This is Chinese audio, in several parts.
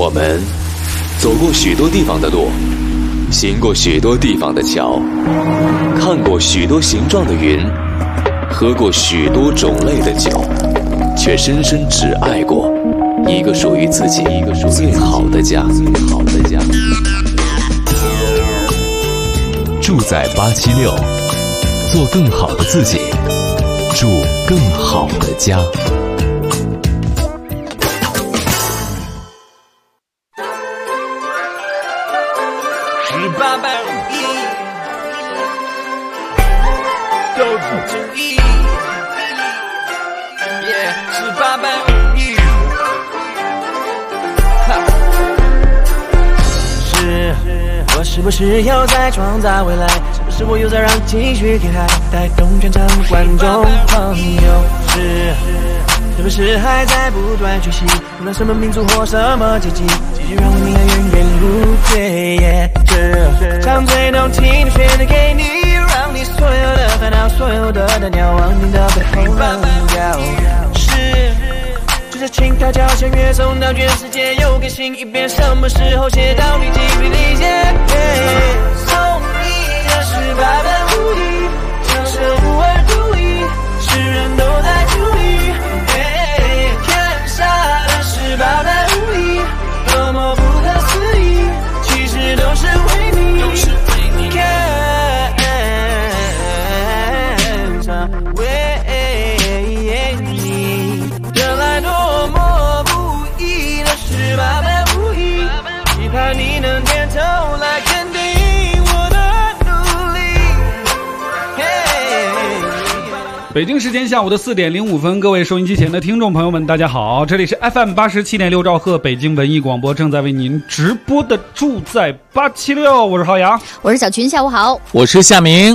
我们走过许多地方的路，行过许多地方的桥，看过许多形状的云，喝过许多种类的酒，却深深只爱过一个属于自己最好的家。住在876，做更好的自己，住更好的家。 我是不是又在创造未来？是不是我又在让情绪给海带动全场观众朋友？是不是还在不断学习？无论什么民族或什么阶级，继续让我们源源不绝。这场最动听的旋律给你，让你所有的烦恼，所有的单调，往你的背后扔掉。这情调交响乐送到全世界，又更新一遍，什么时候写到你精疲力竭？送你的18般武艺，像是无二独一，世人都在注意。天下的18般武艺，多么不可思议，其实都是为你。盼你能点头来肯定我的努力。 北京时间下午的4点05分，各位收音机前的听众朋友们，大家好，这里是 FM 87.6兆赫北京文艺广播，正在为您直播的住在876，我是浩洋， 我是小群，下午好， 我是夏明。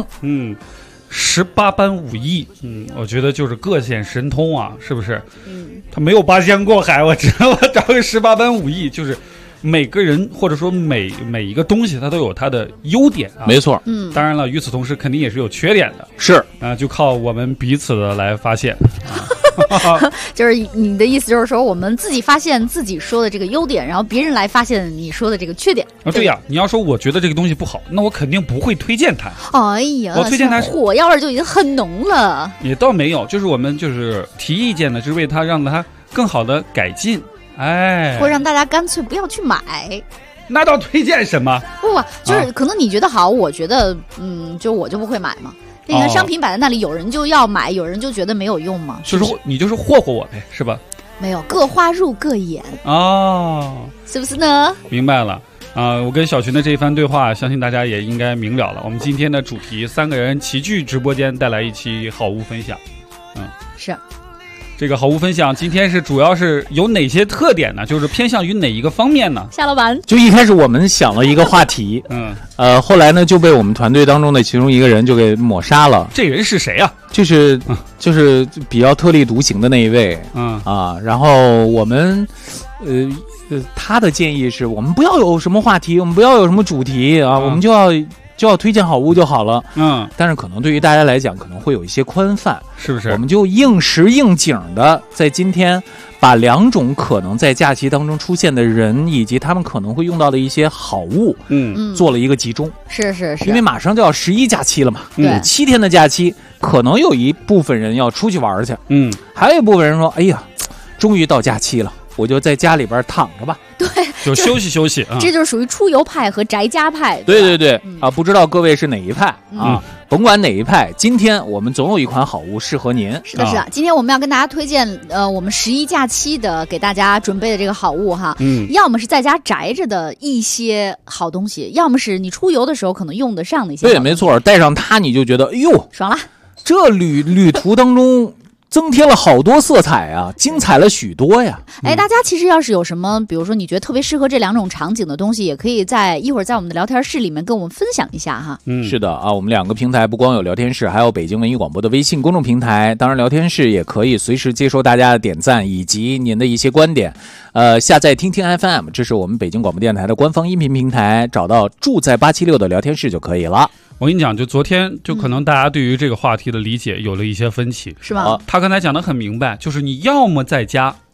18般武艺，我觉得就是各显神通啊，是不是？他没有八仙过海，我知道，我找个18般武艺，就是每个人或者说每一个东西它都有它的优点啊， 没错。 当然了，与此同时肯定也是有缺点的， 是啊，就靠我们彼此的来发现。 就是你的意思就是说，我们自己发现自己说的这个优点，然后别人来发现你说的这个缺点啊？对呀，你要说我觉得这个东西不好，那我肯定不会推荐它。 哎呀， 我推荐它火药味就已经很浓了。 也倒没有，就是我们就是提意见呢，就是为它让它更好的改进。 或让大家干脆不要去买， 那倒推荐什么？ 不，就是可能你觉得好，我觉得就我就不会买嘛。你看商品摆在那里，有人就要买，有人就觉得没有用嘛。 就是你就是霍霍我呗，是吧？ 没有，各花入各眼是不是呢？ 明白了我跟小群的这一番对话，相信大家也应该明了了。我们今天的主题，3个人齐聚直播间，带来一期好物分享。 是。 这个好物分享今天是主要是有哪些特点呢？就是偏向于哪一个方面呢？ 夏老板， 就一开始我们想了一个话题，后来呢就被我们团队当中的其中一个人就给抹杀了。 这人是谁啊？ 就是比较特立独行的那一位，然后我们他的建议是我们不要有什么话题，我们不要有什么主题啊，我们就要推荐好物就好了。但是可能对于大家来讲可能会有一些宽泛， 是不是？我们就应时应景的在今天把2种可能在假期当中出现的人以及他们可能会用到的一些好物做了一个集中。 是因为马上就要11假期了嘛，7天的假期，可能有一部分人要出去玩去，还有一部分人说哎呀终于到假期了，我就在家里边躺着吧， 对， 就休息休息。 这就是属于出游派和宅家派。 对不知道各位是哪一派甭管哪一派，今天我们总有一款好物适合您。 是的，今天我们要跟大家推荐我们11假期的给大家准备的这个好物哈。要么是在家宅着的一些好东西，要么是你出游的时候可能用得上的一些好东西。 对，没错，带上它你就觉得哎呦爽了， 这旅途当中增添了好多色彩啊，精彩了许多呀。 大家其实要是有什么比如说你觉得特别适合这2种场景的东西，也可以一会儿在我们的聊天室里面跟我们分享一下哈。 是的我们2个平台不光有聊天室，还有北京文艺广播的微信公众平台，当然聊天室也可以随时接收大家的点赞以及您的一些观点。下载听听 FM， 这是我们北京广播电台的官方音频平台，找到住在876的聊天室就可以了。 我跟你讲，就昨天就可能大家对于这个话题的理解有了一些分歧， 是吗？ 他刚才讲得很明白，就是你要么在家，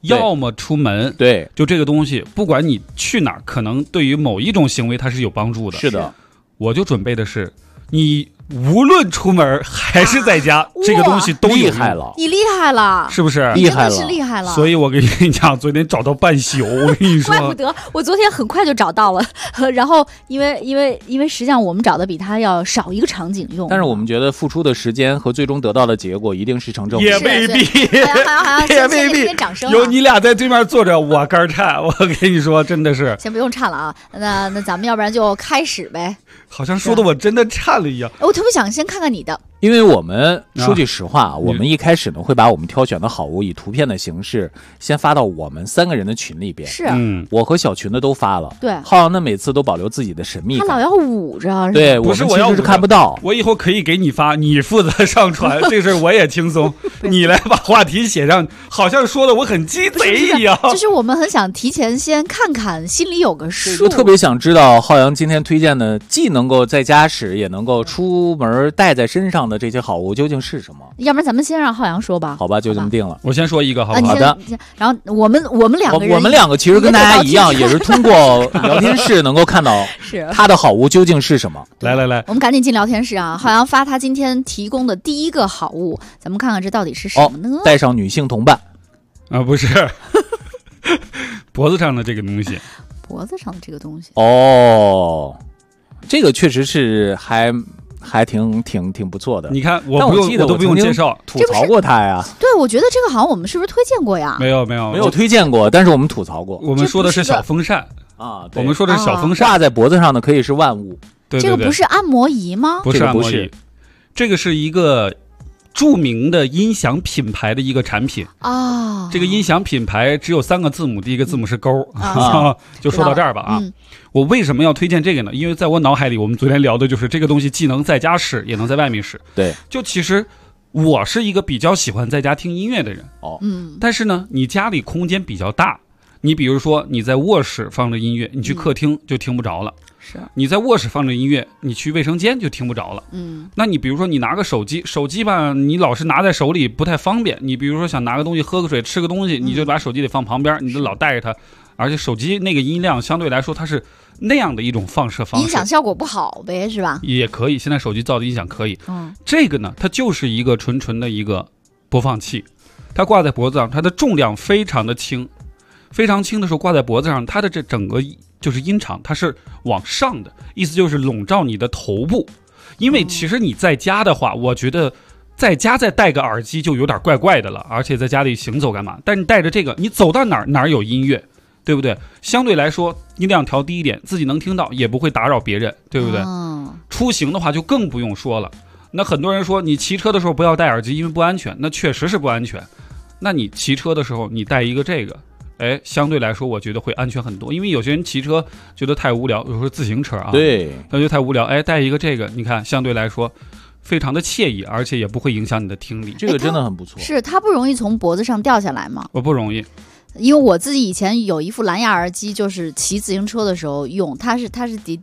要么出门。 对， 就这个东西，不管你去哪儿，可能对于某一种行为它是有帮助的。 是的， 我就准备的是你。无论出门还是在家，这个东西都厉害了， 你厉害了， 是不是？ 厉害了， 是厉害了。 所以我跟你讲，昨天找到半宿，我跟你说， 怪不得我昨天很快就找到了。然后因为实际上我们找的比他要少一个场景用， 但是我们觉得付出的时间和最终得到的结果一定是成正比， 也未必， 好像也未必。 掌声， 有你俩在对面坐着，我肝颤。我跟你说，真的是。 先不用颤了啊，那咱们要不然就开始呗。 好像说的我真的颤了一样。 我特别想先看看你的。 因为我们说句实话，我们一开始呢会把我们挑选的好物以图片的形式先发到我们3个人的群里边。 是， 我和小群的都发了。 对， 浩洋呢每次都保留自己的神秘感， 他老要捂着。 对， 不是我其实是看不到。 我以后可以给你发，你负责上传，这事我也轻松。你来把话题写上，好像说的我很鸡贼一样。 就是我们很想提前先看看，心里有个数。 我特别想知道浩洋今天推荐的，既能够在家使，也能够出门带在身上的这些好物究竟是什么？ 要不然咱们先让浩洋说吧。 好吧，就这么定了。 我先说一个，好好的。 然后我们两个人， 我们2个其实跟大家一样，也是通过聊天室能够看到他的好物究竟是什么。 来， 我们赶紧进聊天室啊！浩洋发他今天提供的第一个好物，咱们看看这到底是什么呢？ 带上女性同伴啊，不是脖子上的这个东西。 脖子上的这个东西哦，这个确实是还挺不错的。 你看，我都不用介绍， 吐槽过他呀。 对，我觉得这个好像我们是不是推荐过呀？ 没有推荐过，但是我们吐槽过。 我们说的是小风扇啊， 我们说的是小风扇， 挂在脖子上的可以是万物。 对， 这个不是按摩仪吗？ 不是按摩仪，这个是一个著名的音响品牌的一个产品啊。 这个音响品牌只有3个字母，第一个字母是勾啊。就说到这儿吧啊。我为什么要推荐这个呢？因为在我脑海里，我们昨天聊的就是这个东西既能在家使，也能在外面使。 对， 就其实我是一个比较喜欢在家听音乐的人但是呢，你家里空间比较大，你比如说你在卧室放着音乐，你去客厅就听不着了。 是， 你在卧室放着音乐，你去卫生间就听不着了。那你比如说你拿个手机吧，你老是拿在手里不太方便。你比如说想拿个东西喝个水吃个东西，你就把手机得放旁边，你就老带着它。而且手机那个音量相对来说它是那样的一种放射方式， 音响效果不好呗，是吧？ 也可以，现在手机造的音响可以。这个呢，它就是一个纯的一个播放器，它挂在脖子上，它的重量非常的轻，非常轻的时候挂在脖子上，它的这整个就是音场它是往上的，意思就是笼罩你的头部。因为其实你在家的话，我觉得在家再戴个耳机就有点怪怪的了，而且在家里行走干嘛？但你戴着这个，你走到哪儿有音乐，对不对？相对来说音量调低一点，自己能听到，也不会打扰别人，对不对？出行的话就更不用说了。那很多人说你骑车的时候不要戴耳机，因为不安全，那确实是不安全。那你骑车的时候你戴一个这个，相对来说我觉得会安全很多。因为有些人骑车觉得太无聊，有时候自行车啊， 对， 那就太无聊，戴一个这个，你看相对来说非常的惬意，而且也不会影响你的听力。 这个真的很不错。 是它不容易从脖子上掉下来吗？ 我不容易。 因为我自己以前有一副蓝牙耳机，就是骑自行车的时候用，它是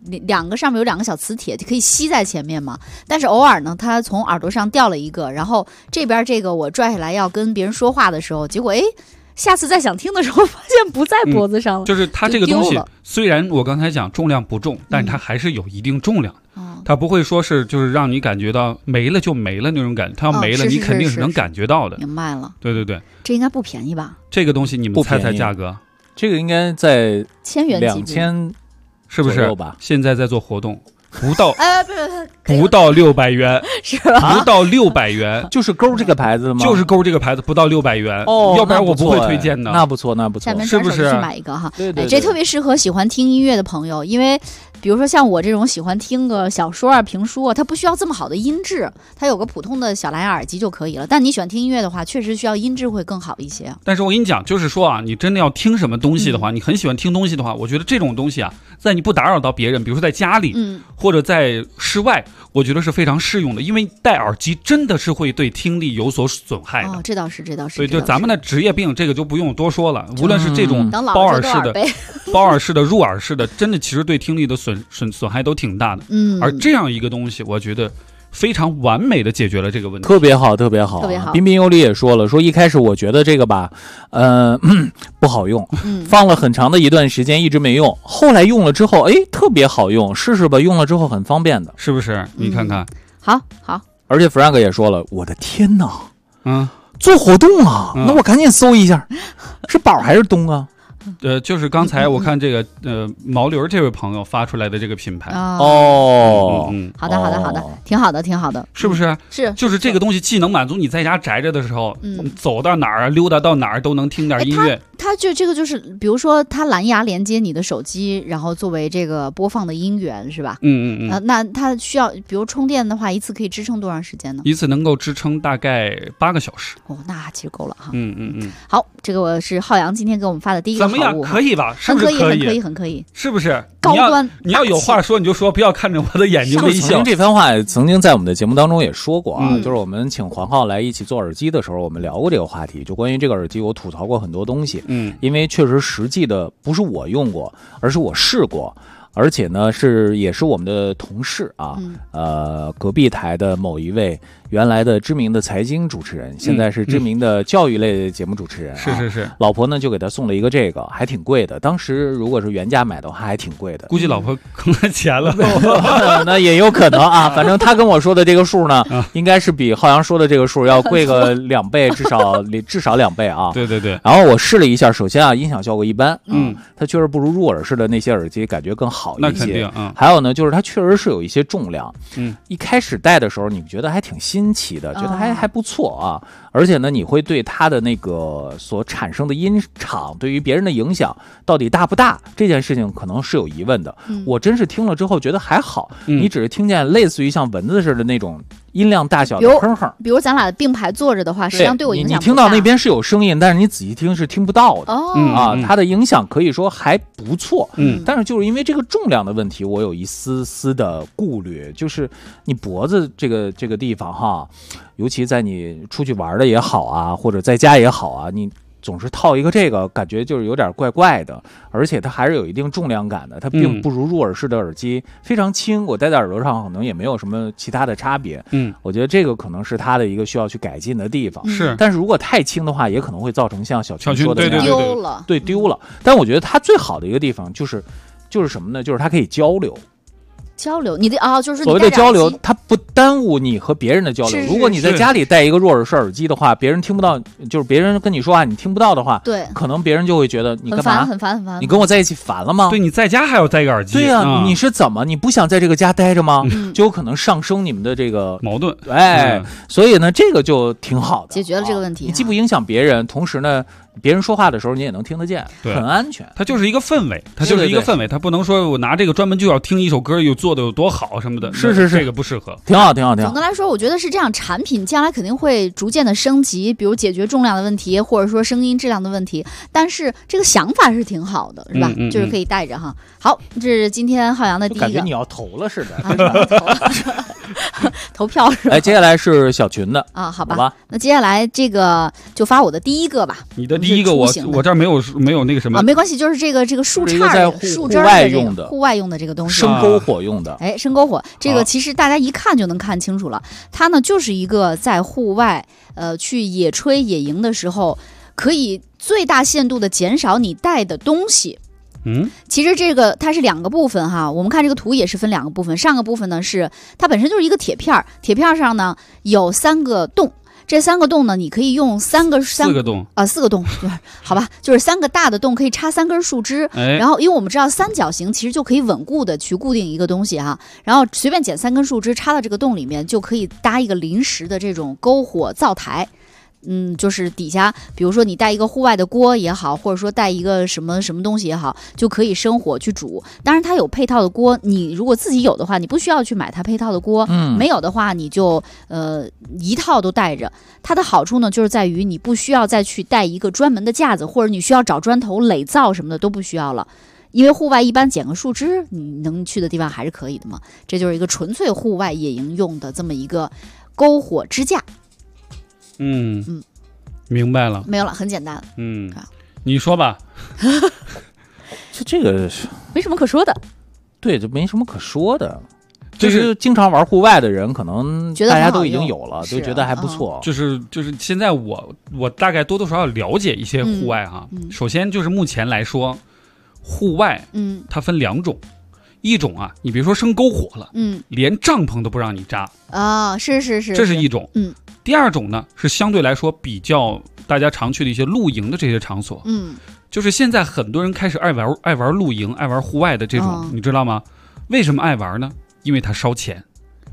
2个上面有2个小磁铁，可以吸在前面嘛。但是偶尔呢，它从耳朵上掉了一个，然后这边这个我拽下来要跟别人说话的时候，结果下次再想听的时候发现不在脖子上了。 就是它这个东西，虽然我刚才讲重量不重，但它还是有一定重量的。它不会说是就是让你感觉到没了就没了那种感觉，它要没了你肯定是能感觉到的。 明白了。 对， 这应该不便宜吧？ 这个东西你们猜猜价格？ 这个应该在 1000元级 ，2000 是不是？现在在做活动，不到600元， 是吧？ 不到600元， 就是勾这个牌子的吗？ 就是勾这个牌子，不到600元。要不然我不会推荐的。 那不错。 下面是不是？ 去买一个哈。 对， 这特别适合喜欢听音乐的朋友，因为比如说像我这种喜欢听个小说啊、评书啊，它不需要这么好的音质，它有个普通的小蓝牙耳机就可以了。但你喜欢听音乐的话，确实需要音质会更好一些。 但是我跟你讲，就是说啊，你真的要听什么东西的话，你很喜欢听东西的话，我觉得这种东西啊，在你不打扰到别人，比如说在家里，或者在室外，我觉得是非常适用的。因为戴耳机真的是会对听力有所损害的。 这倒是。 所以就咱们的职业病，这个就不用多说了。无论是这种包耳式的、入耳式的，真的其实对听力的损害都挺大的。而这样一个东西，我觉得非常完美的解决了这个问题， 特别好，特别好， 特别好。 彬彬有礼也说了，说一开始我觉得这个吧，不好用，放了很长的一段时间一直没用，后来用了之后，哎，特别好用，试试吧，用了之后很方便的， 是不是？你看看， 好。 而且 Frank 也说了，我的天哪，做活动啊，那我赶紧搜一下，是宝还是东啊？ 就是刚才我看这个毛驴这位朋友发出来的这个品牌哦， 好的，挺好的， 是不是？ 是， 就是这个东西既能满足你在家宅着的时候，走到哪儿溜达到哪儿都能听点音乐。 它就这个就是，比如说它蓝牙连接你的手机，然后作为这个播放的音源，是吧？那它需要，比如充电的话，一次可以支撑多长时间呢？ 一次能够支撑大概8个小时。 哦，那其实够了哈。 好， 这个我是浩洋今天给我们发的第一个好物， 怎么样？可以吧？是不是很可以， 是不是？ 高端， 你要有话说你就说，不要看着我的眼睛微笑。 这番话曾经在我们的节目当中也说过啊，就是我们请黄浩来一起做耳机的时候，我们聊过这个话题，就关于这个耳机，我吐槽过很多东西。因为确实实际的不是我用过，而是我试过。而且呢，也是我们的同事啊，隔壁台的某一位原来的知名的财经主持人，现在是知名的教育类的节目主持人， 是， 老婆呢就给他送了一个这个，还挺贵的。当时如果是原价买的话，还挺贵的， 估计老婆坑了钱了， 那也有可能啊。反正他跟我说的这个数呢，应该是比浩洋说的这个数要贵个2倍，至少2倍啊。 对。 然后我试了一下，首先啊，音响效果一般，它确实不如入耳式的那些耳机感觉更好一些。 那肯定， 还有呢，就是它确实是有一些重量，一开始戴的时候，你觉得还挺新奇的，觉得还不错啊。而且呢，你会对它的那个所产生的音场对于别人的影响到底大不大，这件事情可能是有疑问的。我真是听了之后觉得还好，你只是听见类似于像蚊子似的那种音量大小的哼哼， 比如咱俩并排坐着的话，实际上对我影响不大。 你听到那边是有声音，但是你仔细听是听不到的。它的影响可以说还不错。但是就是因为这个重量的问题，我有一丝丝的顾虑，就是你脖子这个地方哈，尤其在你出去玩的也好啊，或者在家也好啊，你总是套一个这个，感觉就是有点怪怪的，而且它还是有一定重量感的，它并不如入耳式的耳机非常轻，我戴在耳朵上可能也没有什么其他的差别。我觉得这个可能是它的一个需要去改进的地方。 是， 但是如果太轻的话，也可能会造成像小群说的那样丢了。但我觉得它最好的一个地方就是什么呢？就是它可以交流， 你的就是所谓的交流，它不耽误你和别人的交流。如果你在家里戴一个入耳式耳机的话，别人听不到，就是别人跟你说话你听不到的话， 对， 可能别人就会觉得你干嘛？ 很烦。 你跟我在一起烦了吗？ 对，你在家还要戴个耳机。 对呀，你是怎么？你不想在这个家待着吗？就有可能上升你们的这个矛盾。 所以呢，这个就挺好的， 解决了这个问题。 你既不影响别人，同时呢，别人说话的时候你也能听得见，很安全。 它就是一个氛围，它不能说我拿这个专门就要听一首歌，又做的有多好什么的。 是， 这个不适合。 挺好。 总的来说，我觉得是这样，产品将来肯定会逐渐的升级，比如解决重量的问题，或者说声音质量的问题。但是这个想法是挺好的，是吧？就是可以带着哈。好，这是今天浩洋的第一个。 感觉你要投了似的。 投票是吧？ 接下来是小群的啊，好吧。那接下来这个就发我的第一个吧。 你的第一个我这儿没有那个什么啊，没关系，就是这个树杈树枝的户外用的这个东西， 生篝火用的。 生篝火这个其实大家一看就能看清楚了，它呢就是一个在户外去野炊野营的时候，可以最大限度的减少你带的东西。其实这个它是2个部分哈，我们看这个图也是分2个部分。上个部分呢是它本身就是一个铁片上呢有3个洞。这3个洞呢，你可以用4个洞啊，4个洞，好吧，就是3个大的洞可以插3根树枝，然后因为我们知道三角形其实就可以稳固的去固定一个东西哈，然后随便捡3根树枝插到这个洞里面，就可以搭一个临时的这种篝火灶台。就是底下，比如说你带一个户外的锅也好，或者说带一个什么东西也好，就可以生火去煮。当然它有配套的锅，你如果自己有的话，你不需要去买它配套的锅。没有的话，你就一套都带着。它的好处呢，就是在于你不需要再去带一个专门的架子，或者你需要找砖头垒灶什么的都不需要了。因为户外一般捡个树枝，你能去的地方还是可以的嘛。这就是一个纯粹户外野营用的这么一个篝火支架。 明白了， 没有了，很简单。 你说吧。 这个没什么可说的。 对，这没什么可说的。 就是经常玩户外的人，可能大家都已经有了，就觉得还不错。 就是现在我大概多多少少了解一些户外哈。首先就是目前来说，户外它分2种。一种啊，你比如说生篝火了，连帐篷都不让你扎啊，是， 这是一种。第二种呢是相对来说比较大家常去的一些露营的这些场所，就是现在很多人开始爱玩露营，爱玩户外的这种，你知道吗？为什么爱玩呢？因为它烧钱，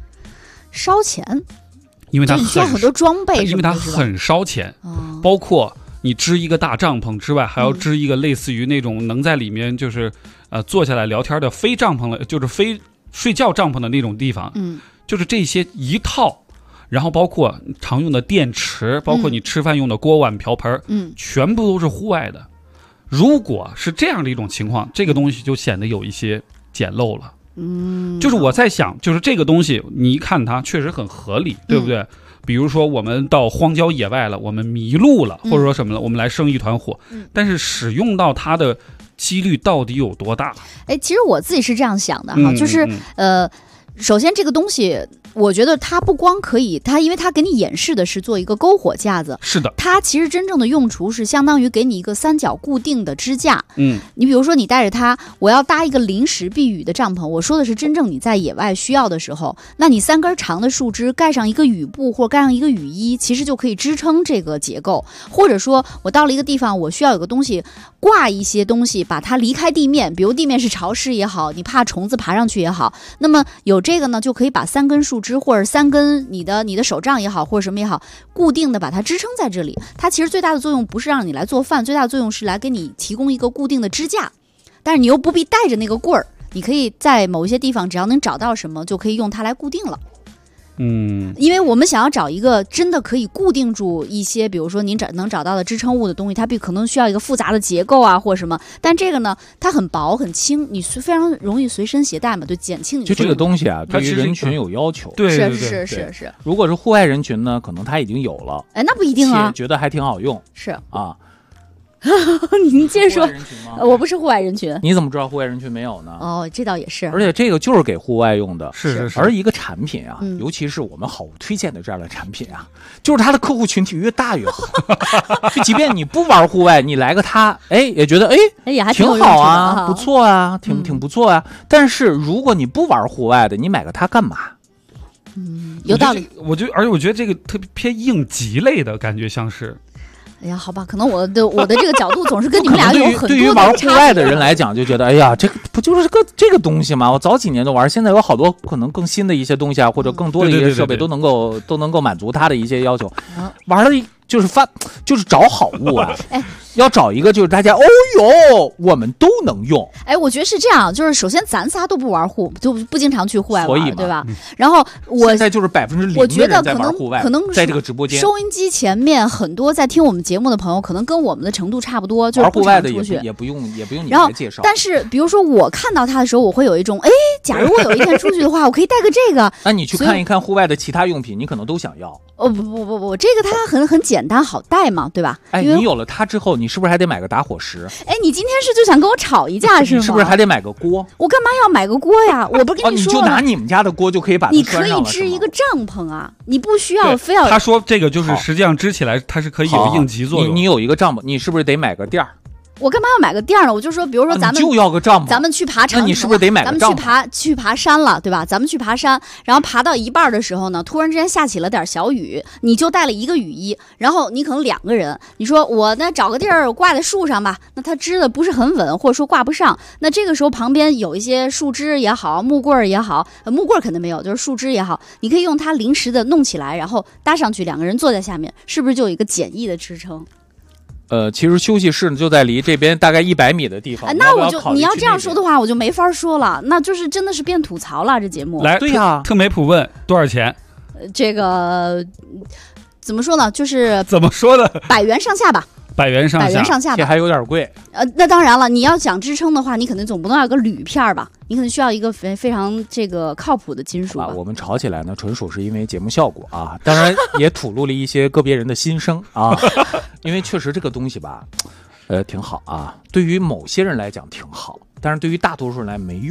因为它需要很多装备， 因为它很烧钱，包括你支一个大帐篷之外，还要支一个类似于那种能在里面就是坐下来聊天的非帐篷了，就是非睡觉帐篷的那种地方，就是这些一套，然后包括常用的电池，包括你吃饭用的锅碗瓢盆，全部都是户外的。如果是这样的一种情况，这个东西就显得有一些简陋了。就是我在想，就是这个东西你一看它确实很合理，对不对？比如说我们到荒郊野外了，我们迷路了，或者说什么了，我们来生一团火，但是使用到它的几率到底有多大？ 其实我自己是这样想的哈，就是首先这个东西我觉得它不光可以，它因为它给你演示的是做一个篝火架子， 是的， 它其实真正的用处是相当于给你一个3角固定的支架。你比如说你带着它，我要搭一个临时避雨的帐篷，我说的是真正你在野外需要的时候，那你3根长的树枝盖上一个雨布或盖上一个雨衣，其实就可以支撑这个结构。或者说我到了一个地方，我需要有个东西挂一些东西把它离开地面，比如地面是潮湿也好，你怕虫子爬上去也好，那么有这个呢，就可以把3根树枝或者3根你的手杖也好或者什么也好，固定的把它支撑在这里。它其实最大的作用不是让你来做饭，最大的作用是来给你提供一个固定的支架，但是你又不必带着那个棍儿，你可以在某一些地方只要能找到什么就可以用它来固定了。因为我们想要找一个真的可以固定住一些，比如说您能找到的支撑物的东西，它可能需要一个复杂的结构啊，或者什么。但这个呢，它很薄很轻，你非常容易随身携带嘛，就减轻你的。 就这个东西啊，对于人群有要求。 对， 是。 如果是户外人群呢，可能他已经有了， 那不一定啊， 觉得还挺好用。 是啊。 您接着说。我不是户外人群。 你怎么知道户外人群没有呢？ 这倒也是。 而且这个就是给户外用的。 是。 而一个产品啊，尤其是我们好推荐的这样的产品啊，就是它的客户群体越大越好。就即便你不玩户外，你来个它，也觉得也还挺好啊，不错啊，挺不错啊。但是如果你不玩户外的，你买个它干嘛？ 有道理。 而且我觉得这个特别偏应急类的感觉，像是。 哎呀，好吧，可能我的这个角度总是跟你们俩有很多的对于玩户外的人来讲，就觉得这个不就是这个东西吗？我早几年就玩，现在有好多可能更新的一些东西啊，或者更多的一些设备都能够满足他的一些要求。玩了就是找好物啊。要找一个就是大家我们都能用。 我觉得是这样，就是首先咱仨都不玩就不经常去户外玩，对吧？然后现在就是0% 我觉得可能在这个直播间， 收音机前面很多在听我们节目的朋友，可能跟我们的程度差不多，就是玩户外的也不用你来介绍。 但是比如说我看到它的时候，我会有一种假如我有一天出去的话，我可以带个这个。 那你去看一看户外的其他用品，你可能都想要。 不，这个它很简单好带嘛，对吧？ 你有了它之后，你是不是还得买个打火石？ 你今天是就想跟我吵一架是吗？ 你是不是还得买个锅？ 我干嘛要买个锅呀？我不是跟你说了， 你就拿你们家的锅就可以把它你可以支一个帐篷啊，你不需要非要。 他说这个就是实际上支起来它是可以有应急作用。 你有一个帐篷，你是不是得买个垫儿？ 我干嘛要买个垫儿呢？我就说，比如说咱们就要个帐篷， 咱们去爬长， 那你是不是得买个帐篷？ 咱们去爬山了，对吧？咱们去爬山，然后爬到一半的时候呢，突然之间下起了点小雨，你就带了一个雨衣，然后你可能2个人，你说我呢找个地儿挂在树上吧，那它支的不是很稳，或者说挂不上，那这个时候旁边有一些树枝也好，木棍也好，木棍肯定没有，就是树枝也好，你可以用它临时的弄起来，然后搭上去，2个人坐在下面，是不是就有一个简易的支撑？ 其实休息室就在离这边大概100米的地方。 那你要这样说的话，我就没法说了，那就是真的是变吐槽了。这节目来， 对呀， 特美普问多少钱？ 这个怎么说呢？就是怎么说的 ，100元上下吧。 100元上下吧， 这还有点贵。 那当然了，你要讲支撑的话，你肯定总不能要有个铝片吧？你可能需要一个非常这个靠谱的金属吧。 我们吵起来呢，纯属是因为节目效果啊，当然也吐露了一些个别人的心声啊。因为确实这个东西吧，挺好啊，对于某些人来讲挺好，但是对于大多数人来没用。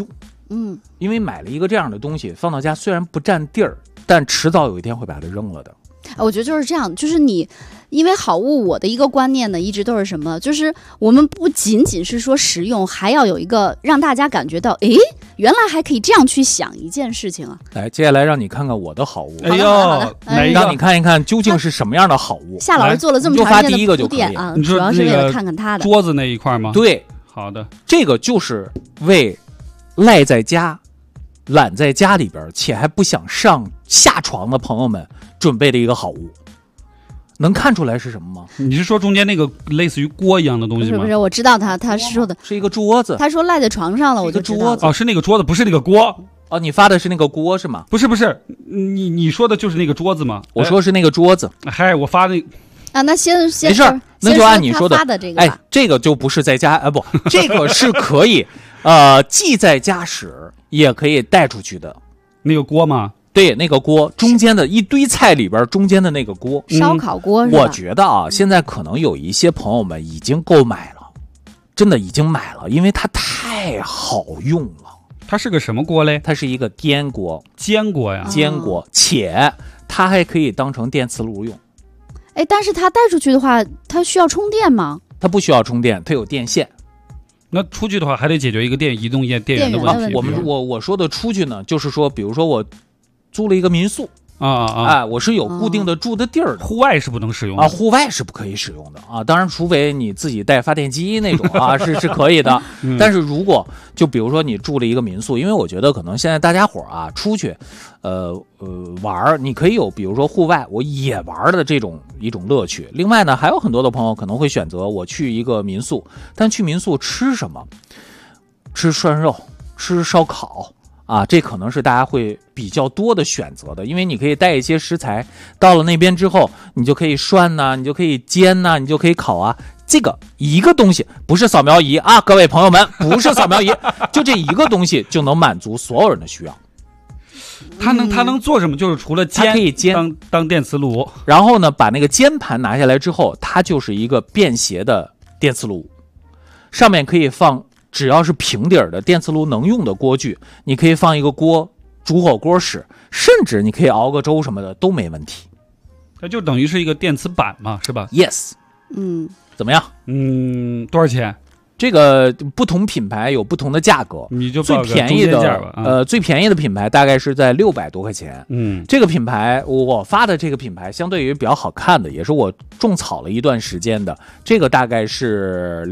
因为买了一个这样的东西放到家，虽然不占地儿，但迟早有一天会把它扔了的。 我觉得就是这样，就是你，因为好物，我的一个观念呢，一直都是什么，就是我们不仅仅是说实用，还要有一个让大家感觉到，诶，原来还可以这样去想一件事情啊。 来，接下来让你看看我的好物。 哎呦， 让你看一看究竟是什么样的好物。 夏老师做了这么长时间的铺垫啊，主要是为了看看他的桌子那一块吗？ 对， 好的， 这个就是为赖在家、懒在家里边且还不想下床的朋友们准备的一个好物。能看出来是什么吗？ 你是说中间那个类似于锅一样的东西吗？ 不是，我知道他说的是一个桌子。 他说赖在床上了，我就知道。 哦，是那个桌子，不是那个锅。 哦，你发的是那个锅是吗？ 不是，你说的就是那个桌子吗？ 我说是那个桌子。 嗨，我发的啊，那先没事，那就按你说的。 这个哎，这个就不是在家不，这个是可以既在家使也可以带出去的。 那个锅吗？ 对，那个锅中间的一堆菜里边中间的那个锅， 烧烤锅是吧？ 我觉得啊，现在可能有一些朋友们已经购买了，真的已经买了，因为它太好用了。 它是个什么锅嘞？ 它是一个煎锅。 煎锅呀， 煎锅，且它还可以当成电磁炉用。 哎，但是它带出去的话，它需要充电吗？ 它不需要充电，它有电线。 那出去的话，还得解决一个移动电源的问题。 我说的出去呢，就是说，比如说我租了一个民宿我是有固定的住的地儿的， 户外是不能使用的啊，户外是不可以使用的啊。当然，除非你自己带发电机那种啊，是可以的。但是如果就比如说你住了一个民宿，因为我觉得可能现在大家伙啊出去，玩，你可以有比如说户外我野玩的一种乐趣。另外呢，还有很多的朋友可能会选择我去一个民宿，但去民宿吃什么？吃涮肉，吃烧烤。啊，这可能是大家会比较多的选择的，因为你可以带一些食材，到了那边之后，你就可以涮呐，你就可以煎呐，你就可以烤啊。这个一个东西不是扫描仪啊，各位朋友们，不是扫描仪，就这一个东西就能满足所有人的需要。 它能做什么？就是除了煎， 它可以煎当电磁炉， 然后呢，把那个煎盘拿下来之后，它就是一个便携的电磁炉，上面可以放。只要是平底儿的电磁炉能用的锅具，你可以放一个锅煮火锅使，甚至你可以熬个粥什么的都没问题。 它就等于是一个电磁板嘛，是吧 ？Yes。怎么样？ 多少钱？ 这个不同品牌有不同的价格， 你就最便宜的最便宜的品牌大概是在600多块钱。这个品牌我发的这个品牌相对于比较好看的，也是我种草了一段时间的，这个大概是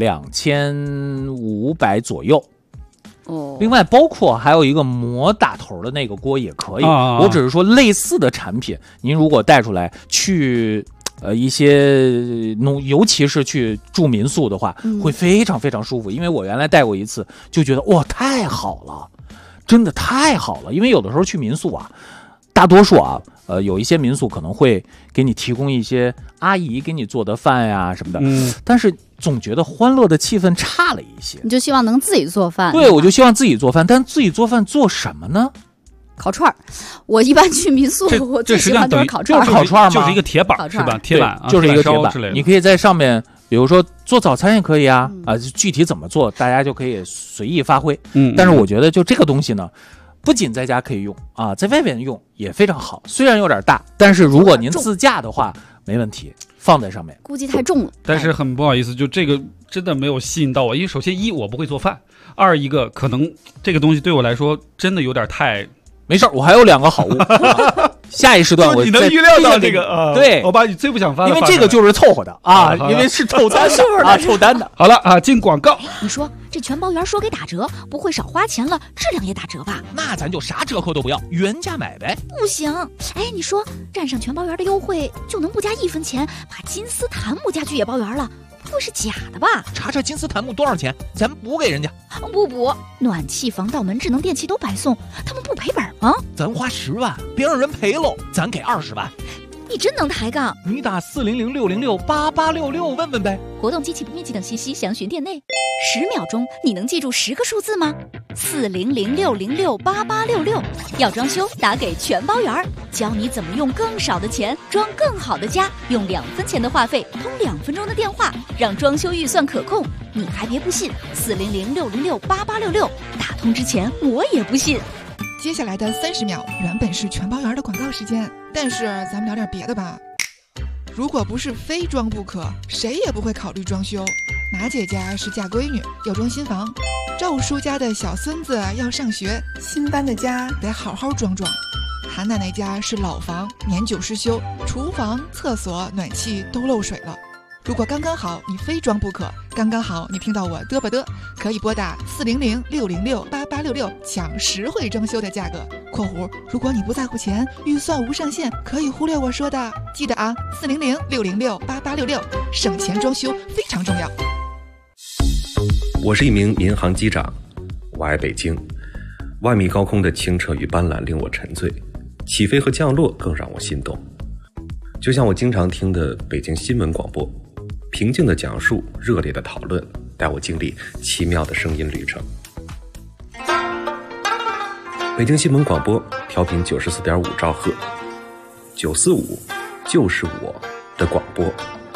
2500左右。另外包括还有一个磨大头的那个锅也可以。我只是说类似的产品，您如果带出来去。一些尤其是去住民宿的话，会非常非常舒服。因为我原来带过一次，就觉得哇，太好了，真的太好了。因为有的时候去民宿啊，大多数啊，有一些民宿可能会给你提供一些阿姨给你做的饭呀什么的，但是总觉得欢乐的气氛差了一些。 你就希望能自己做饭？ 对，我就希望自己做饭，但自己做饭做什么呢？ 烤串儿，我一般去民宿，我最喜欢就是烤串儿。 烤串儿吗？ 就是一个铁板是吧？铁板就是一个铁板，你可以在上面，比如说做早餐也可以啊，具体怎么做，大家就可以随意发挥。但是我觉得就这个东西呢，不仅在家可以用啊，在外边用也非常好。虽然有点大，但是如果您自驾的话，没问题，放在上面。 估计太重了。 但是很不好意思，就这个真的没有吸引到我，因为首先我不会做饭，二一个可能这个东西对我来说真的有点太。 没事，我还有2个好物。下一时段我你能预料到这个对， 我把你最不想发的， 因为这个就是凑合的啊，因为是凑单的啊，凑单的。 好了啊，进广告。 你说这全包圆说给打折，不会少花钱了，质量也打折吧？ 那咱就啥折扣都不要，原价买呗。 不行，哎，你说占上全包圆的优惠，就能不加1分钱把金丝檀木家具也包圆了？不会是假的吧？ 查查金丝檀木多少钱，咱补给人家。 不补，暖气、防盗门、智能电器都白送，他们不赔本吗？ 咱花10万，别让人赔喽，咱给20万。 你真能抬杠！ 你打400-606-8866问问呗。 活动机器不面积等信息详询店内。10秒钟，你能记住10个数字吗？400-606-8866。要装修，打给全包圆，教你怎么用更少的钱装更好的家，用2分钱的话费通2分钟的电话，让装修预算可控。你还别不信，400-606-8866，打通之前我也不信。 接下来的30秒原本是全包圆的广告时间，但是咱们聊点别的吧。如果不是非装不可，谁也不会考虑装修。马姐家是嫁闺女，要装新房；赵叔家的小孙子要上学，新搬的家得好好装装。韩奶奶家是老房，年久失修，厨房、厕所、暖气都漏水了。如果刚刚好你非装不可，刚刚好你听到我嘚吧嘚，可以拨打400-606-8866抢实惠装修的价格（括弧如果你不在乎钱，预算无上限，可以忽略我说的）。记得啊，400-606-8866，省钱装修非常重要。 我是一名民航机长，我爱北京。万米高空的清澈与斑斓令我沉醉，起飞和降落更让我心动。就像我经常听的北京新闻广播，平静的讲述，热烈的讨论，带我经历奇妙的声音旅程。北京新闻广播调频94.5兆赫，945就是我的广播。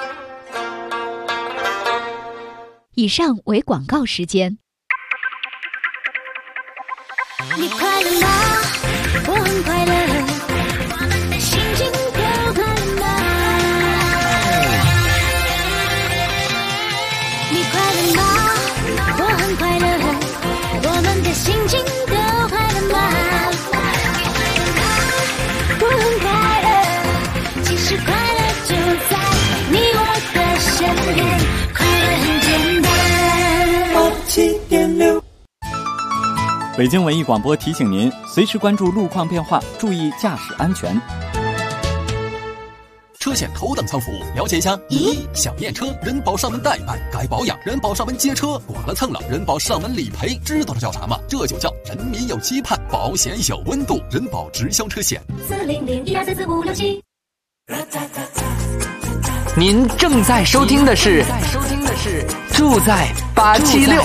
以上为广告时间。 你快乐吗？我很快乐，心情更快乐吗？你快乐吗？我很快乐，我们的心情更快乐吗？我很快乐，其实快乐就在你我的身边，快乐很简单。87.6 北京文艺广播提醒您，随时关注路况变化，注意驾驶安全。 车险头等舱服务，了解一下。1. 想验车，人保上门代办；该保养，人保上门接车；剐了蹭了，人保上门理赔。知道这叫啥吗？这就叫人民有期盼，保险有温度，人保直销车险。 400-1244567。 您正在收听的是住在876。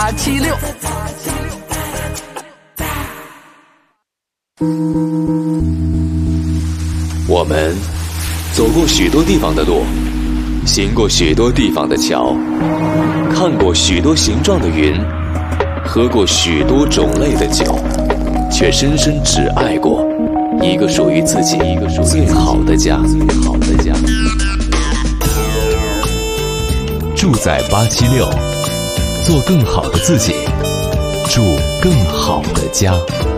我们走过许多地方的路，行过许多地方的桥，看过许多形状的云，喝过许多种类的酒，却深深只爱过一个属于自己最好的家。住在876，做更好的自己，住更好的家。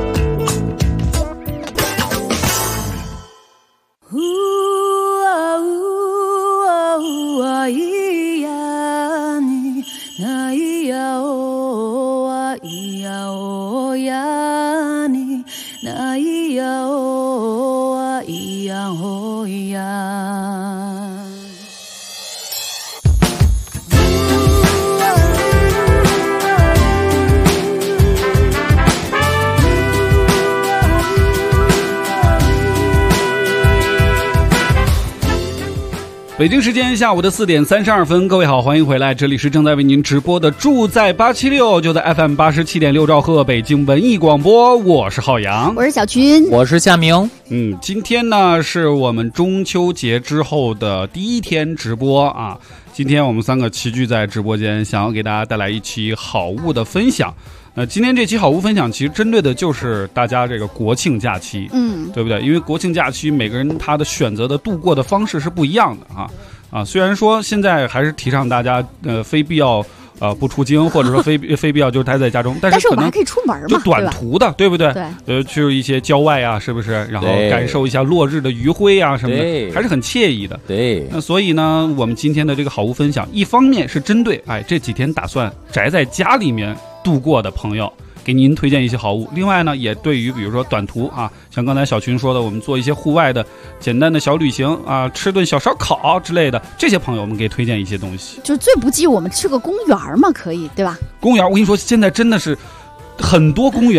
北京时间下午的4点32分，各位好，欢迎回来，这里是正在为您直播的住在876，就在 FM 87.6兆赫北京文艺广播，我是浩洋， 我是小群， 我是夏明。 今天呢是我们中秋节之后的第一天直播啊，今天我们3个齐聚在直播间，想要给大家带来一期好物的分享。今天这期好物分享其实针对的就是大家这个国庆假期，对不对？因为国庆假期每个人他的选择的度过的方式是不一样的啊。虽然说现在还是提倡大家非必要不出京，或者说非必要就待在家中，但是我们还可以出门嘛， 就短途的，对不对？ 对， 去一些郊外啊，是不是？然后感受一下落日的余晖啊什么的，还是很惬意的。 对， 那所以呢，我们今天的这个好物分享，一方面是针对这几天打算宅在家里面度过的朋友，给您推荐一些好物。另外呢，也对于比如说短途啊，像刚才小群说的，我们做一些户外的简单的小旅行啊，吃顿小烧烤之类的，这些朋友我们给推荐一些东西。 就最不济我们去个公园嘛，可以对吧？ 公园，我跟你说，现在真的是很多公园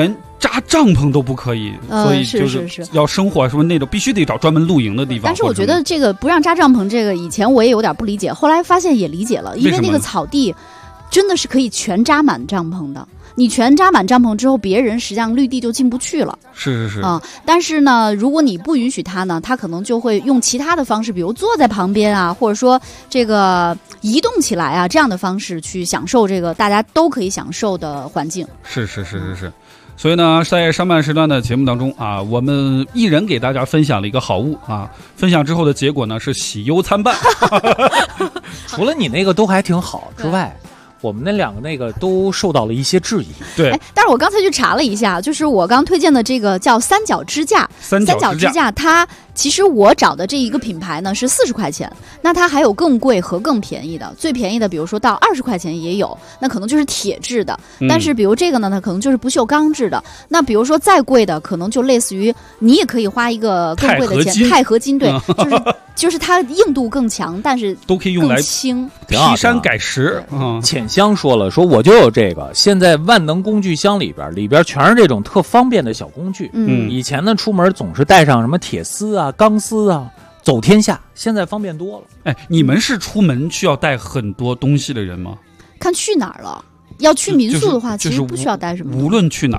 扎帐篷都不可以，所以就是要生火什么那种，必须得找专门露营的地方。 但是我觉得这个不让扎帐篷，这个以前我也有点不理解，后来发现也理解了，因为那个草地真的是可以全扎满帐篷的。你全扎满帐篷之后，别人实际上绿地就进不去了。 是但是呢，如果你不允许他呢，他可能就会用其他的方式，比如坐在旁边啊，或者说这个移动起来啊，这样的方式去享受这个大家都可以享受的环境。 是。所以呢，在上半时段的节目当中啊，我们一人给大家分享了一个好物啊，分享之后的结果呢是喜忧参半。 除了你那个都还挺好之外，我们那两个那个都受到了一些质疑。 对， 但是我刚才去查了一下，就是我刚推荐的这个叫三角支架，三角支架它其实我找的这一个品牌呢是40块钱，那它还有更贵和更便宜的，最便宜的比如说到20块钱也有，那可能就是铁质的，但是比如这个呢，它可能就是不锈钢制的。那比如说再贵的，可能就类似于你也可以花一个更贵的钱，钛合金，对，就是它硬度更强，但是都可以用来轻劈山改石。 浅香说了，说我就有这个，现在万能工具箱里边全是这种特方便的小工具。以前呢出门总是带上什么铁丝啊、钢丝啊，走天下，现在方便多了。 哎，你们是出门需要带很多东西的人吗？ 看去哪儿了。要去民宿的话，其实不需要带什么。 无论去哪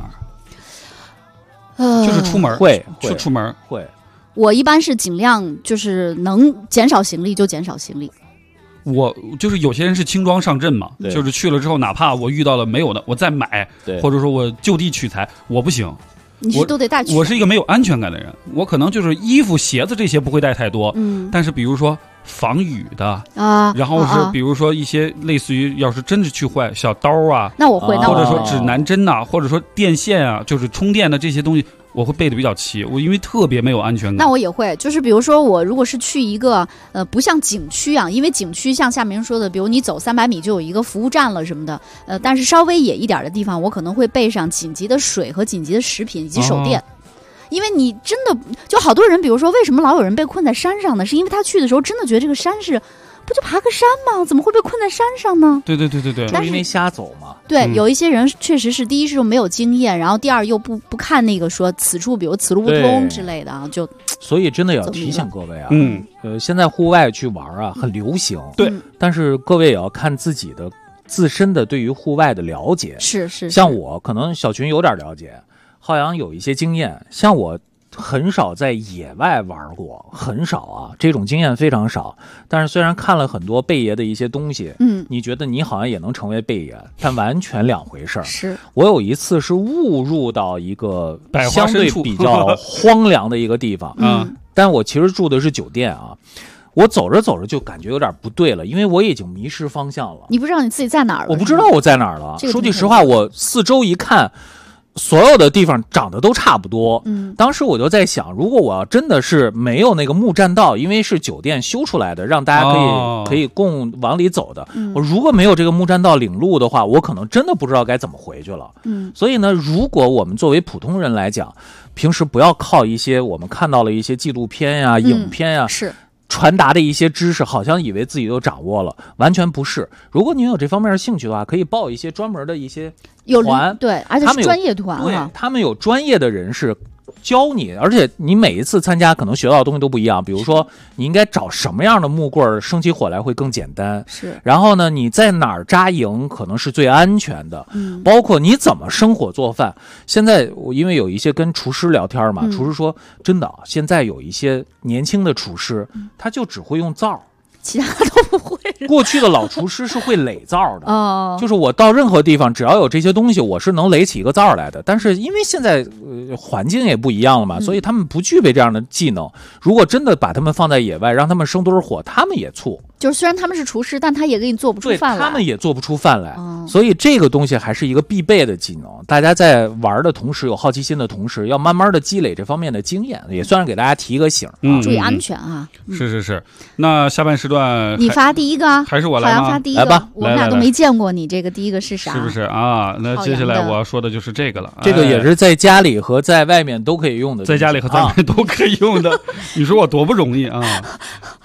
儿，就是出门出门会。 我一般是尽量就是能减少行李就减少行李。 我就是有些人是轻装上阵嘛，就是去了之后，哪怕我遇到了没有的，我再买，或者说我就地取材，我不行。 你是都得带去。 我是一个没有安全感的人，我可能就是衣服、鞋子这些不会带太多，但是比如说防雨的啊，然后是比如说一些类似于要是真是去坏小刀啊， 那我会， 或者说指南针呐，或者说电线啊，就是充电的这些东西。我会备的比较齐，我因为特别没有安全感。 那我也会，就是比如说我如果是去一个不像景区啊，因为景区像夏明说的，比如你走300米就有一个服务站了什么的，但是稍微野一点的地方，我可能会备上紧急的水和紧急的食品以及手电。因为你真的就好多人，比如说为什么老有人被困在山上呢？是因为他去的时候真的觉得这个山是。不就爬个山吗？怎么会被困在山上呢？ 对， 就是因为瞎走嘛。 对，有一些人确实是，第一是没有经验，然后第二又不看那个说此处比如此路不通之类的啊，就所以真的要提醒各位啊，现在户外去玩啊很流行， 对， 但是各位也要看自己的自身的对于户外的了解。 是， 像我可能小群有点了解，浩洋有一些经验，像我。很少在野外玩过，很少啊，这种经验非常少。但是虽然看了很多贝爷的一些东西，你觉得你好像也能成为贝爷，但完全两回事儿。 是我有一次是误入到一个相对比较荒凉的一个地方，但我其实住的是酒店啊。我走着走着就感觉有点不对了，因为我已经迷失方向了。 你不知道你自己在哪儿了？ 我不知道我在哪儿了。说句实话，我四周一看。所有的地方长得都差不多，当时我就在想，如果我要真的是没有那个木栈道，因为是酒店修出来的，让大家可以共往里走的，我如果没有这个木栈道领路的话，我可能真的不知道该怎么回去了。所以呢，如果我们作为普通人来讲，平时不要靠一些我们看到了一些纪录片呀、影片呀， 是。 传达的一些知识，好像以为自己都掌握了，完全不是。如果你有这方面的兴趣的话，可以报一些专门的一些团， 对，而且是专业团啊，他们有专业的人士教你，而且你每一次参加可能学到的东西都不一样。比如说，你应该找什么样的木棍生起火来会更简单， 是。 然后呢，你在哪儿扎营可能是最安全的，包括你怎么生火做饭。现在我因为有一些跟厨师聊天嘛，厨师说真的，现在有一些年轻的厨师，他就只会用灶。 其他都不会。 过去的老厨师是会垒灶的，就是我到任何地方，只要有这些东西，我是能垒起一个灶来的。但是因为现在环境也不一样了嘛，所以他们不具备这样的技能。如果真的把他们放在野外，让他们生堆火，他们也怵。 就是虽然他们是厨师，但他也给你做不出饭来。 他们也做不出饭来，所以这个东西还是一个必备的技能。大家在玩的同时，有好奇心的同时，要慢慢的积累这方面的经验，也算是给大家提个醒。 注意安全啊！ 是。那下半时段你发第一个， 还是我来吗？ 好像发第一个， 来吧， 我们俩都没见过你这个第一个是啥？ 是不是啊？那接下来我要说的就是这个了。 这个也是在家里和在外面都可以用的， 在家里和在外面都可以用的。你说我多不容易啊！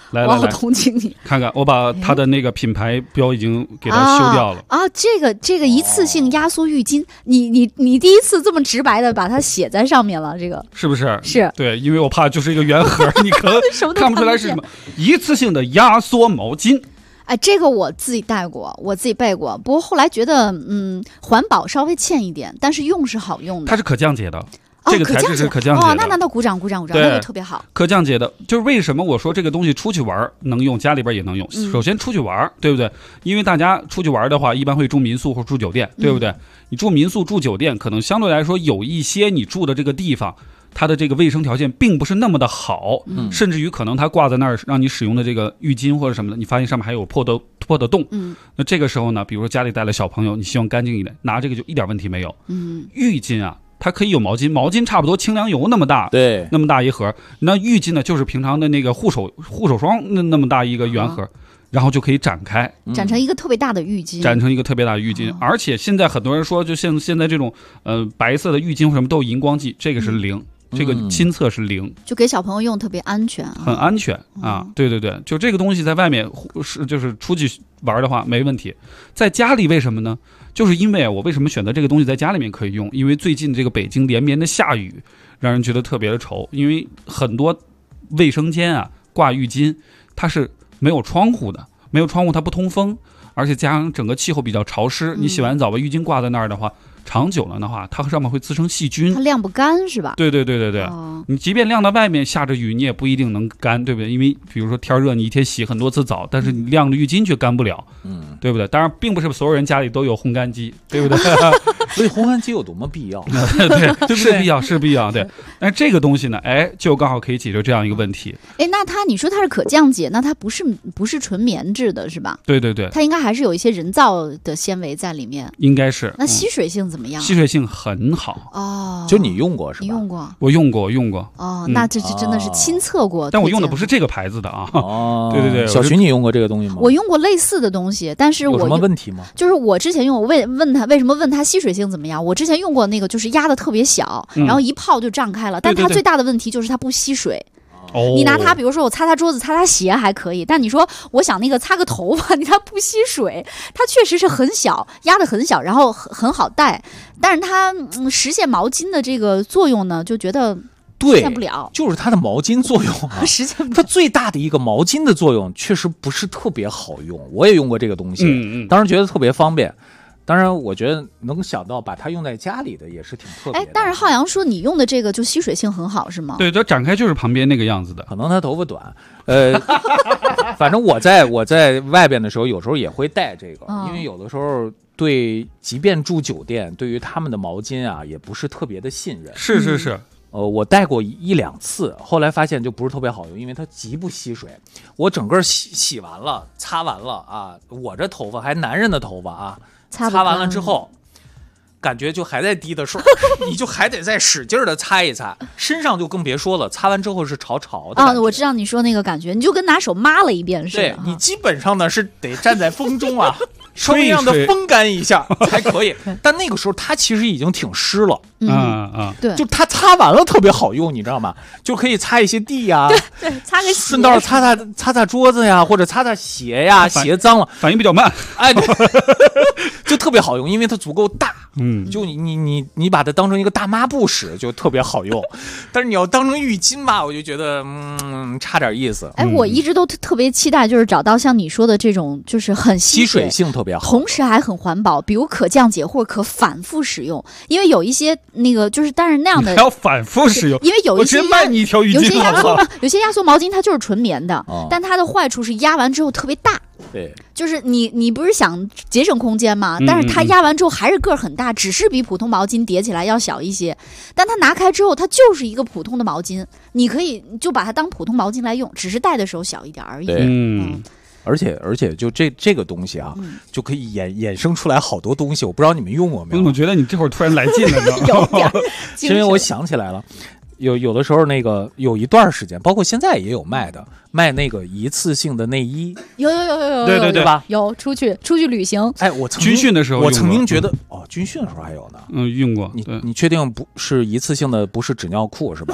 来， 我好同情你。 看看，我把它的那个品牌标已经给它修掉了。 这个一次性压缩浴巾，你第一次这么直白的把它写在上面了，这个是不是？ 是对，因为我怕就是一个圆盒，你可能看不出来是什么。一次性的压缩毛巾。 哎，这个我自己带过，我自己备过，不过后来觉得，环保稍微欠一点，但是用是好用的。 它是可降解的，这个材质是可降解的。 那鼓掌，那个特别好。 可降解的，就是为什么我说这个东西出去玩能用，家里边也能用。首先出去玩，对不对？因为大家出去玩的话，一般会住民宿或住酒店，对不对？你住民宿、住酒店，可能相对来说有一些你住的这个地方，它的这个卫生条件并不是那么的好，甚至于可能它挂在那儿让你使用的这个浴巾或者什么的，你发现上面还有破的洞，那这个时候呢，比如说家里带了小朋友，你希望干净一点，拿这个就一点问题没有。浴巾啊，它可以有毛巾差不多清凉油那么大， 对， 那么大一盒。那浴巾呢，就是平常的那个护手霜那么大一个圆盒。然后就可以展开， 展成一个特别大的浴巾，而且现在很多人说，就现在这种白色的浴巾或什么都有荧光剂，这个是0，这个亲测是0，就给小朋友用特别安全， 很安全啊！对，就这个东西在外面就是出去玩的话没问题，在家里为什么呢？就是因为我为什么选择这个东西在家里面可以用？因为最近这个北京连绵的下雨，让人觉得特别的愁，因为很多卫生间啊挂浴巾，它是没有窗户的，它不通风，而且加上整个气候比较潮湿，你洗完澡把浴巾挂在那儿的话，长久了的话，它上面会滋生细菌， 它晾不干是吧？ 对，你即便晾到外面下着雨，你也不一定能干，对不对？因为比如说天热，你一天洗很多次澡，但是你晾着浴巾却干不了，对不对？当然，并不是所有人家里都有烘干机，对不对？ 所以烘干机有多么必要？ 对，是必要，对。但是这个东西呢，就刚好可以解决这样一个问题。 那你说它是可降解，那它不是纯棉质的是吧？ 对， 它应该还是有一些人造的纤维在里面， 应该是。 那吸水性怎么样？ 吸水性很好哦。 就你用过是吧？ 你用过？ 我用过。 哦，那这真的是亲测过。 但我用的不是这个牌子的啊。 哦， 对。 小徐，你用过这个东西吗？ 我用过类似的东西，但是有什么问题吗？ 就是我之前用，我问他为什么问他吸水性怎么样？我之前用过那个，就是压的特别小，然后一泡就胀开了。但它最大的问题就是它不吸水。你拿它，比如说我擦桌子、擦鞋还可以，但你说我想那个擦个头发，它不吸水，它确实是很小，压得很小，然后很好带，但是它实现毛巾的这个作用呢，就觉得实现不了。 就是它的毛巾作用啊， 实现不了。 它最大的一个毛巾的作用确实不是特别好用，我也用过这个东西，当时觉得特别方便。当然，我觉得能想到把它用在家里的也是挺特别的。 但是浩洋说你用的这个就吸水性很好，是吗？ 对，它展开就是旁边那个样子的。 可能他头发短，反正我在外边的时候，有时候也会带这个，因为有的时候即便住酒店，对于他们的毛巾啊，也不是特别的信任。 是。 我带过1、2次，后来发现就不是特别好用，因为它极不吸水。我整个洗完了、擦完了啊，我这头发还男人的头发啊。擦完了之后，感觉就还在滴的水，你就还得再使劲的擦一擦，身上就更别说了。擦完之后是潮潮的。 我知道你说那个感觉，你就跟拿手抹了一遍似的。 对，你基本上呢是得站在风中啊，稍微让它风干一下才可以。但那个时候它其实已经挺湿了。 对， 就它擦完了特别好用，你知道吗？就可以擦一些地呀， 对，擦个鞋， 顺道擦桌子呀，或者擦鞋呀，鞋脏了， 反应比较慢， 就特别好用，因为它足够大。就你把它当成一个大抹布使，就特别好用。但是你要当成浴巾吧，我就觉得差点意思。 我一直都特别期待，就是找到像你说的这种，就是很吸水性特别好， 同时还很环保，比如可降解或者可反复使用。因为有一些那个就是，但是那样的还要反复使用， 因为有一些卖你一条浴巾， 有些压缩毛巾它就是纯棉的，但它的坏处是压完之后特别大。 对， 就是你不是想节省空间吗？但是它压完之后还是个儿很大，只是比普通毛巾叠起来要小一些。但它拿开之后，它就是一个普通的毛巾，你可以就把它当普通毛巾来用，只是戴的时候小一点而已。 而且就这个东西啊，就可以衍生出来好多东西。我不知道你们用过没有？ 我怎么觉得你这会儿突然来劲了呢？ 有点， 因为我想起来了。有的时候那个有一段时间，包括现在也有卖那个一次性的内衣， 有， 对吧？ 有出去旅行， 我军训的时候， 我曾经觉得军训的时候还有呢。 用过。 你确定不是一次性的，不是纸尿裤是吧？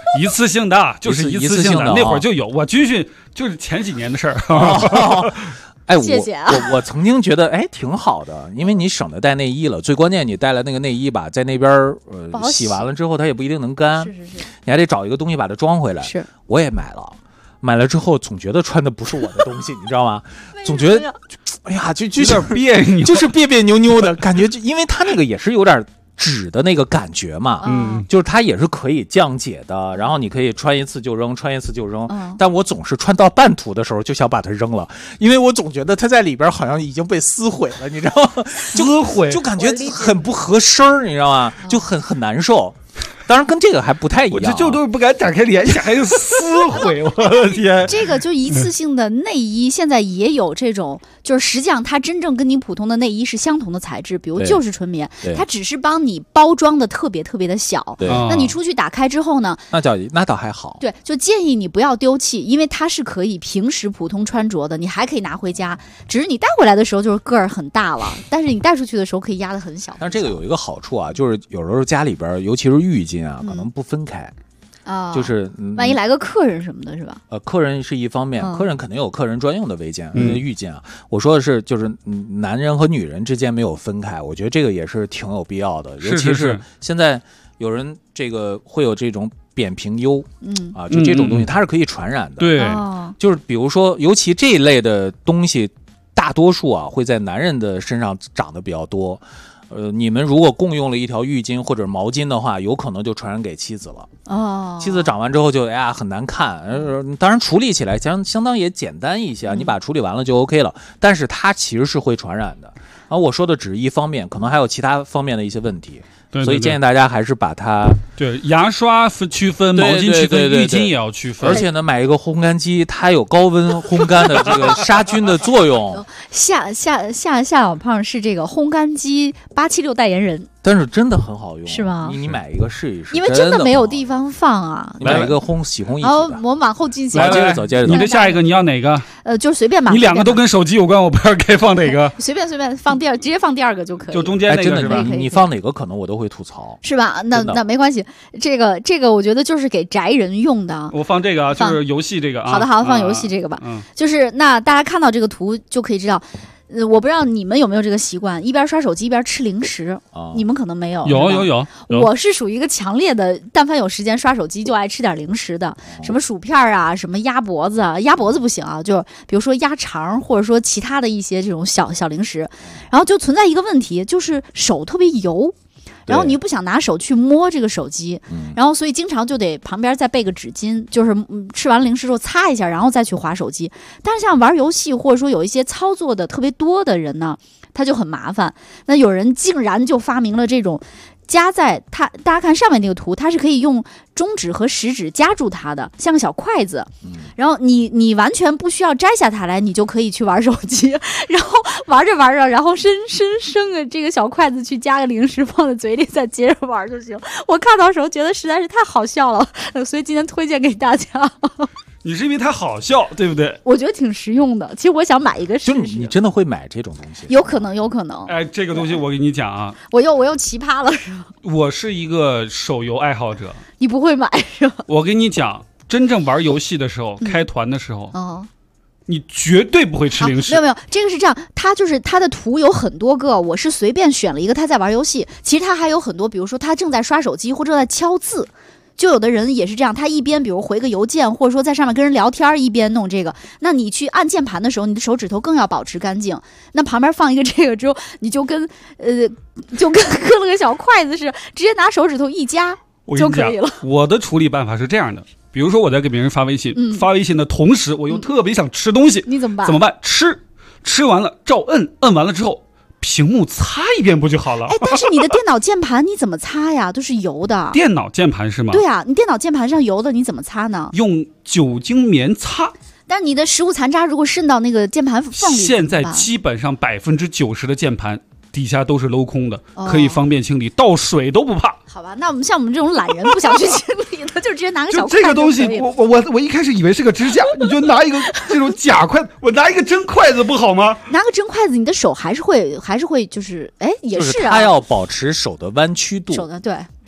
一次性的，就是一次性的，那会儿就有。我军训就是前几年的事儿。 哎， 谢谢啊。 我曾经觉得挺好的，因为你省得带内衣了。最关键，你带了那个内衣吧，在那边洗完了之后，它也不一定能干。 是， 你还得找一个东西把它装回来。 是， 我也买了之后，总觉得穿的不是我的东西，你知道吗？总觉得，哎呀，就有点别扭， 就是别别扭扭的感觉，因为它那个也是有点纸的那个感觉嘛，就是它也是可以降解的，然后你可以穿一次就扔，但我总是穿到半途的时候就想把它扔了，因为我总觉得它在里边好像已经被撕毁了，你知道吗？ 撕毁就感觉很不合身，你知道吗？就很难受。当然跟这个还不太一样， 我就都不敢展开联想，还有撕毁，我的天！ 这个就一次性的内衣，现在也有这种，就是实际上它真正跟你普通的内衣是相同的材质，比如就是纯棉，它只是帮你包装的特别特别的小。那你出去打开之后呢？ 那倒还好。 对，就建议你不要丢弃，因为它是可以平时普通穿着的，你还可以拿回家。只是你带回来的时候就是个儿很大了，但是你带出去的时候可以压得很小。 但是这个有一个好处啊，就是有时候家里边，尤其是浴巾啊，可能不分开。就是万一来个客人什么的，是吧？ 客人是一方面，客人肯定有客人专用的围巾、浴巾啊。我说的是，就是男人和女人之间没有分开，我觉得这个也是挺有必要的。尤其是现在有人这个会有这种扁平疣，就这种东西它是可以传染的。 对， 就是比如说，尤其这一类的东西，大多数啊会在男人的身上长得比较多。你们如果共用了一条浴巾或者毛巾的话，有可能就传染给妻子了。妻子长完之后就很难看。当然处理起来相当也简单一些，你把它处理完了就 OK 了。但是它其实是会传染的。然后我说的只是一方面，可能还有其他方面的一些问题。 对， 所以建议大家还是把它牙刷区分，毛巾区分，浴巾也要区分。 而且呢，买一个烘干机，它有高温烘干的这个杀菌的作用。 夏小胖是这个烘干机876代言人。 但是真的很好用， 是吗？ 你买一个试一试， 因为真的没有地方放啊。 你买一个洗烘一体的。 我往后进行。 来，接着走。 你的下一个你要哪个？ 就是随便买。 你两个都跟手机有关，我不知道该放哪个。 随便放直接放第二个就可以。 就中间那个是吧？ 你放哪个可能我都会吐槽， 是吧？那没关系，这个我觉得就是给宅人用的。 我放这个啊，就是游戏这个啊。 好的，放游戏这个吧。就是那大家看到这个图就可以知道。我不知道你们有没有这个习惯，一边刷手机一边吃零食。你们可能没有。 有。 我是属于一个强烈的，但凡有时间刷手机就爱吃点零食的，什么薯片啊，什么鸭脖子不行啊，就比如说鸭肠，或者说其他的一些这种小零食，然后就存在一个问题，就是手特别油。然后你又不想拿手去摸这个手机，然后所以经常就得旁边再备个纸巾，就是吃完零食之后擦一下，然后再去滑手机。但是像玩游戏或者说有一些操作的特别多的人呢，他就很麻烦。那有人竟然就发明了这种夹在它，大家看上面那个图，它是可以用中指和食指夹住它的，像个小筷子。然后你完全不需要摘下它来，你就可以去玩手机，然后玩着，然后伸个这个小筷子去夹个零食放在嘴里，再接着玩就行。我看到时候觉得实在是太好笑了，所以今天推荐给大家。 你是因为它好笑，对不对？ 我觉得挺实用的。其实我想买一个试试。 就你真的会买这种东西？ 有可能。 哎，这个东西我给你讲啊， 我又奇葩了，是吧？ 我是一个手游爱好者。 你不会买是吧？ 我跟你讲，真正玩游戏的时候，开团的时候，你绝对不会吃零食。 没有，这个是这样，它的图有很多个，我是随便选了一个他在玩游戏，其实他还有很多，比如说他正在刷手机或者在敲字。就有的人也是这样，他一边比如回个邮件，或者说在上面跟人聊天，一边弄这个。那你去按键盘的时候，你的手指头更要保持干净。那旁边放一个这个之后，你就跟搁了个小筷子似的，直接拿手指头一夹就可以了。 我的处理办法是这样的，比如说我在给别人发微信，发微信的同时，我又特别想吃东西， 你怎么办？ 吃完了照摁完了之后。屏幕擦一遍不就好了？ 哎，但是你的电脑键盘你怎么擦呀？都是油的。 电脑键盘是吗？ 对啊，你电脑键盘上油的，你怎么擦呢？ 用酒精棉擦。 但你的食物残渣如果渗到那个键盘缝里， 现在基本上90%的键盘底下都是镂空的，可以方便清理，倒水都不怕。 好吧，那我们像我们这种懒人不想去清理的，就直接拿个小筷子。 这个东西，我一开始以为是个支架，你就拿一个这种假筷子，我拿一个真筷子不好吗？ 拿个真筷子，你的手还是会就是，哎，也是啊。 它要保持手的弯曲度。 手的对。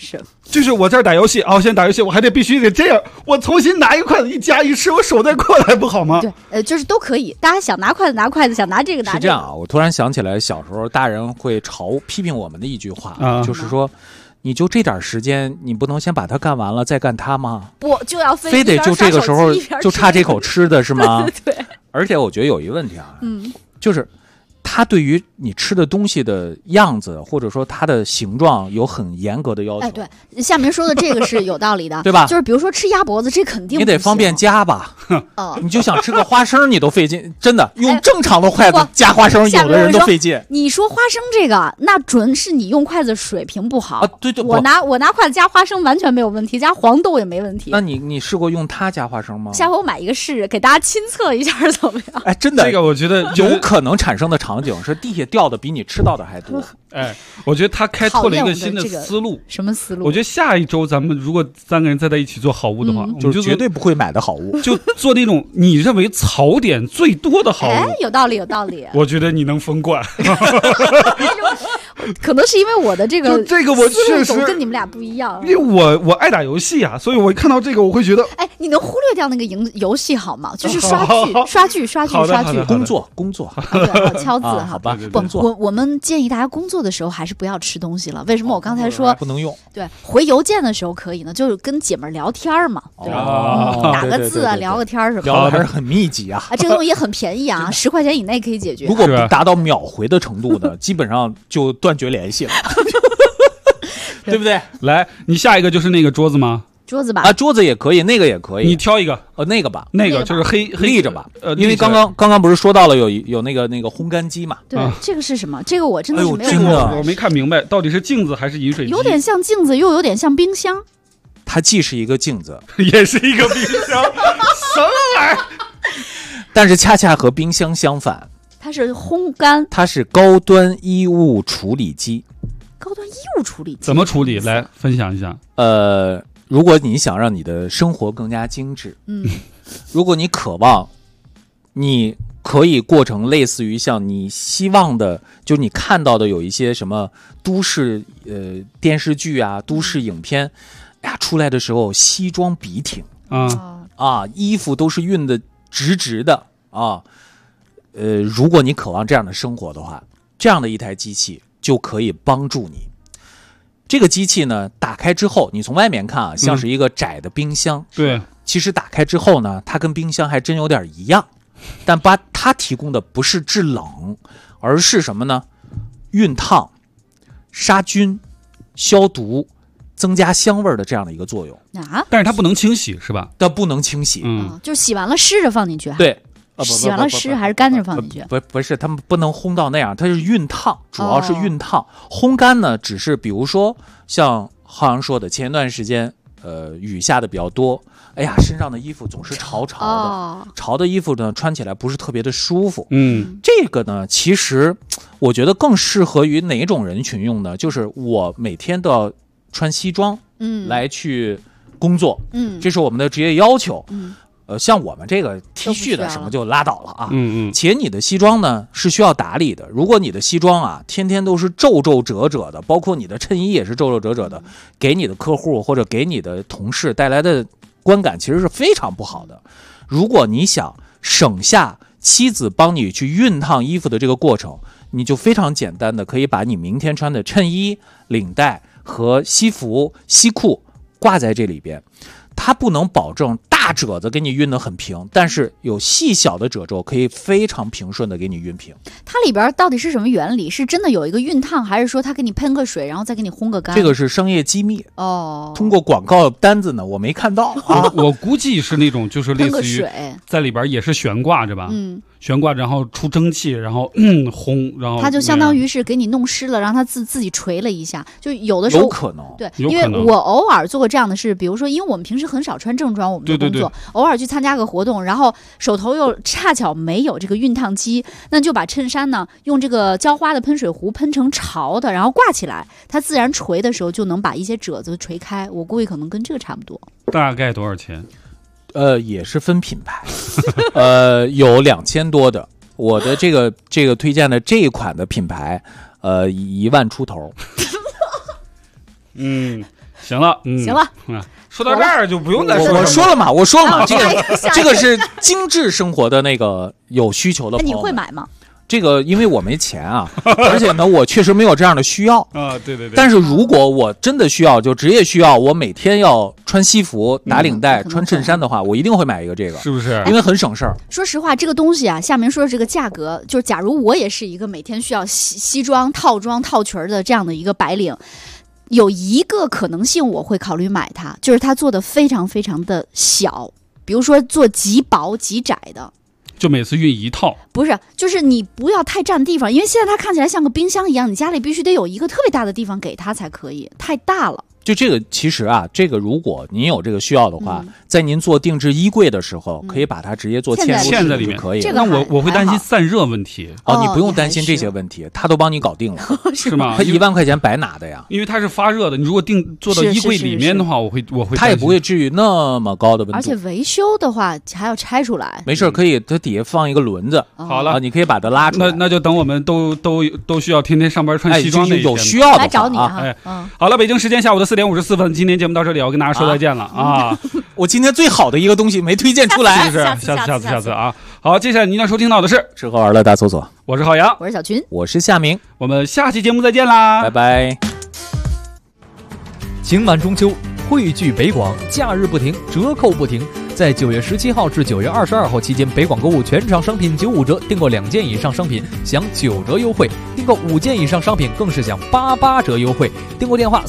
是， 就是我这儿打游戏啊，我现在打游戏，我还必须得这样，我重新拿一个筷子一夹一吃，我手再过来不好吗？ 对，就是都可以，大家想拿筷子拿筷子，想拿这个拿这个。 是这样啊，我突然想起来，小时候大人会批评我们的一句话，就是说，你就这点时间，你不能先把它干完了再干它吗？ 不就要非得就这个时候就差这口吃的是吗？ 对。 而且我觉得有一个问题啊，就是他对于你吃的东西的样子，或者说它的形状有很严格的要求。 哎，对，夏明说的这个是有道理的， 对吧？ 就是比如说吃鸭脖子，这肯定你得方便夹吧。你就想吃个花生，你都费劲，真的用正常的筷子夹花生，有的人都费劲。 你说花生这个，那准是你用筷子水平不好啊。对对， 我拿筷子夹花生完全没有问题，夹黄豆也没问题。 那你试过用它夹花生吗？ 下回我买一个试，给大家亲测一下怎么样？ 哎，真的， 这个我觉得有可能产生的场景是地下掉的比你吃到的还多。 哎，我觉得他开拓了一个新的思路。 什么思路？ 我觉得下一周咱们如果3个人再在一起做好物的话，我们就绝对不会买的好物， 就做那种你认为槽点最多的好物。 哎，有道理，有道理。 我觉得你能封冠。 可能是因为我的这个我确实跟你们俩不一样， 因为我爱打游戏啊，所以我看到这个我会觉得， 哎，你能忽略掉那个游戏好吗？就是刷剧， 工作， 敲字哈。 好吧， 我们建议大家工作的时候还是不要吃东西了。为什么我刚才说不能用？ 对，回邮件的时候可以呢，就是跟姐妹聊天嘛，对吧？打个字啊，聊个天什么的， 聊的还是很密集啊。 这个东西也很便宜啊，10块钱以内可以解决。 如果不达到秒回的程度呢，基本上就断绝联系了，对不对？ 来，你下一个就是那个桌子吗？ 桌子吧， 啊，桌子也可以，那个也可以， 你挑一个， 那个吧， 那个就是黑立着吧，因为刚刚不是说到了有那个烘干机嘛？ 对，这个是什么？这个我真的是没有， 我没看明白，到底是镜子还是饮水机？ 有点像镜子，又有点像冰箱。 它既是一个镜子， 也是一个冰箱，什么玩意儿？ 但是恰恰和冰箱相反， 它是烘干， 它是高端衣物处理机。 高端衣物处理机怎么处理？来分享一下。 如果你想让你的生活更加精致，如果你渴望，你可以过成类似于像你希望的，就你看到的有一些什么都市电视剧啊、都市影片，哎呀，出来的时候西装笔挺啊，衣服都是熨的直直的啊。如果你渴望这样的生活的话，这样的一台机器就可以帮助你。这个机器呢，打开之后，你从外面看啊，像是一个窄的冰箱。 对， 其实打开之后呢，它跟冰箱还真有点一样，但它提供的不是制冷，而是什么呢？熨烫、杀菌、消毒、增加香味的这样的一个作用啊。 但是它不能清洗，是吧？ 它不能清洗， 就洗完了湿着放进去。 对。 洗完了湿还是干着放进去？ 不是，他们不能烘到那样，它是熨烫，主要是熨烫。烘干呢，只是比如说像浩洋说的，前一段时间雨下的比较多，哎呀，身上的衣服总是潮的，潮的衣服呢穿起来不是特别的舒服。这个呢，其实我觉得更适合于哪种人群用呢？就是我每天都要穿西装，来去工作，这是我们的职业要求。像我们这个 T 恤的什么就拉倒了啊，且你的西装呢是需要打理的。如果你的西装啊天天都是皱皱褶褶的，包括你的衬衣也是皱皱褶褶的，给你的客户或者给你的同事带来的观感其实是非常不好的。如果你想省下妻子帮你去熨烫衣服的这个过程，你就非常简单的可以把你明天穿的衬衣、领带和西服、西裤挂在这里边。它不能保证大褶子给你熨得很平，但是有细小的褶皱可以非常平顺的给你熨平。 它里边到底是什么原理？是真的有一个熨烫，还是说它给你喷个水，然后再给你烘个干？ 这个是商业机密哦。通过广告单子呢，我没看到啊。 我估计是那种就是类似于在里边也是悬挂着吧，悬挂然后出蒸汽，然后烘，然后它就相当于是给你弄湿了，让它自己捶了一下。就有的时候有可能对，因为我偶尔做过这样的事，比如说，因为我们平时很少穿正装，我们的工作偶尔去参加个活动，然后手头又恰巧没有这个熨烫机，那就把衬衫呢用这个浇花的喷水壶喷成潮的，然后挂起来，它自然捶的时候就能把一些褶子捶开。我估计可能跟这个差不多。 大概多少钱？ 也是分品牌，有2000多的。我的这个推荐的这一款的品牌，1万出头。 行了， 行了。 说到这儿就不用再说了。 我说了嘛，这个是精致生活的那个有需求的朋友。 那你会买吗？ 这个因为我没钱啊，而且呢，我确实没有这样的需要啊。对。 但是如果我真的需要，就职业需要，我每天要穿西服、打领带、穿衬衫的话，我一定会买一个这个， 是不是？ 因为很省事儿。 说实话，这个东西啊，夏明说的这个价格，就是假如我也是一个每天需要西装、套装、套裙的这样的一个白领。有一个可能性我会考虑买它，就是它做的非常非常的小，比如说做极薄极窄的， 就每次运一套， 不是，就是你不要太占地方，因为现在它看起来像个冰箱一样，你家里必须得有一个特别大的地方给它才可以，太大了。 就这个，其实啊，这个如果您有这个需要的话，在您做定制衣柜的时候，可以把它直接做嵌在里面， 可以。 那我会担心散热问题。 你不用担心这些问题，他都帮你搞定了， 是吗？ 他1万块钱白拿的呀， 因为它是发热的。你如果做到衣柜里面的话，我会， 它也不会至于那么高的温度。 而且维修的话还要拆出来， 没事，可以，它底下放一个轮子。 好了， 你可以把它拉出来。 那就等我们都需要天天上班穿西装那有需要的来找你啊。 好了，北京时间下午的4点54分，今天节目到这里，我跟大家说再见了啊！ 我今天最好的一个东西没推荐出来， 是不是？下次啊！好，接下来您要收听到的是吃喝玩乐大搜索， 我是郝阳， 我是小群， 我是夏明， 我们下期节目再见啦， 拜拜！ 情满中秋，汇聚北广，假日不停，折扣不停。在9月17号至9月22号期间，北广购物全场商品95折，订购2件以上商品享9折优惠，订购5件以上商品更是享88折优惠。订购电话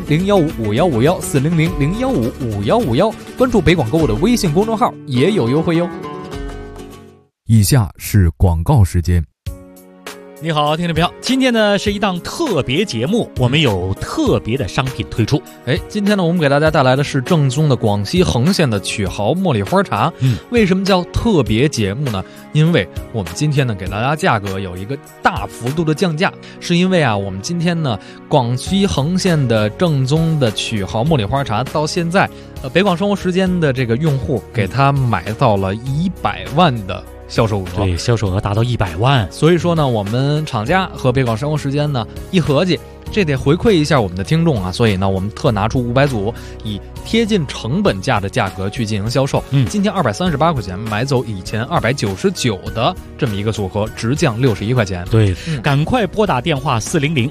400-015-5151，400-015-5151，关注北广购物的微信公众号也有优惠哟。 以下是广告时间。 你好，听众朋友，今天呢是一档特别节目，我们有特别的商品推出。 今天呢我们给大家带来的是正宗的广西恒县的曲豪茉莉花茶。为什么叫特别节目呢？因为我们今天呢给大家价格有一个大幅度的降价，是因为啊我们今天呢广西恒县的正宗的曲豪茉莉花茶到现在北广生活时间的这个用户给它买到了100万的销售额， 对，销售额达到100万。 所以说呢，我们厂家和北广生活时间呢一合计，这得回馈一下我们的听众啊，所以呢，我们特拿出500组，以贴近成本价的价格去进行销售。今天238块钱买走以前299的这么一个组合，直降61块钱。 对，赶快拨打电话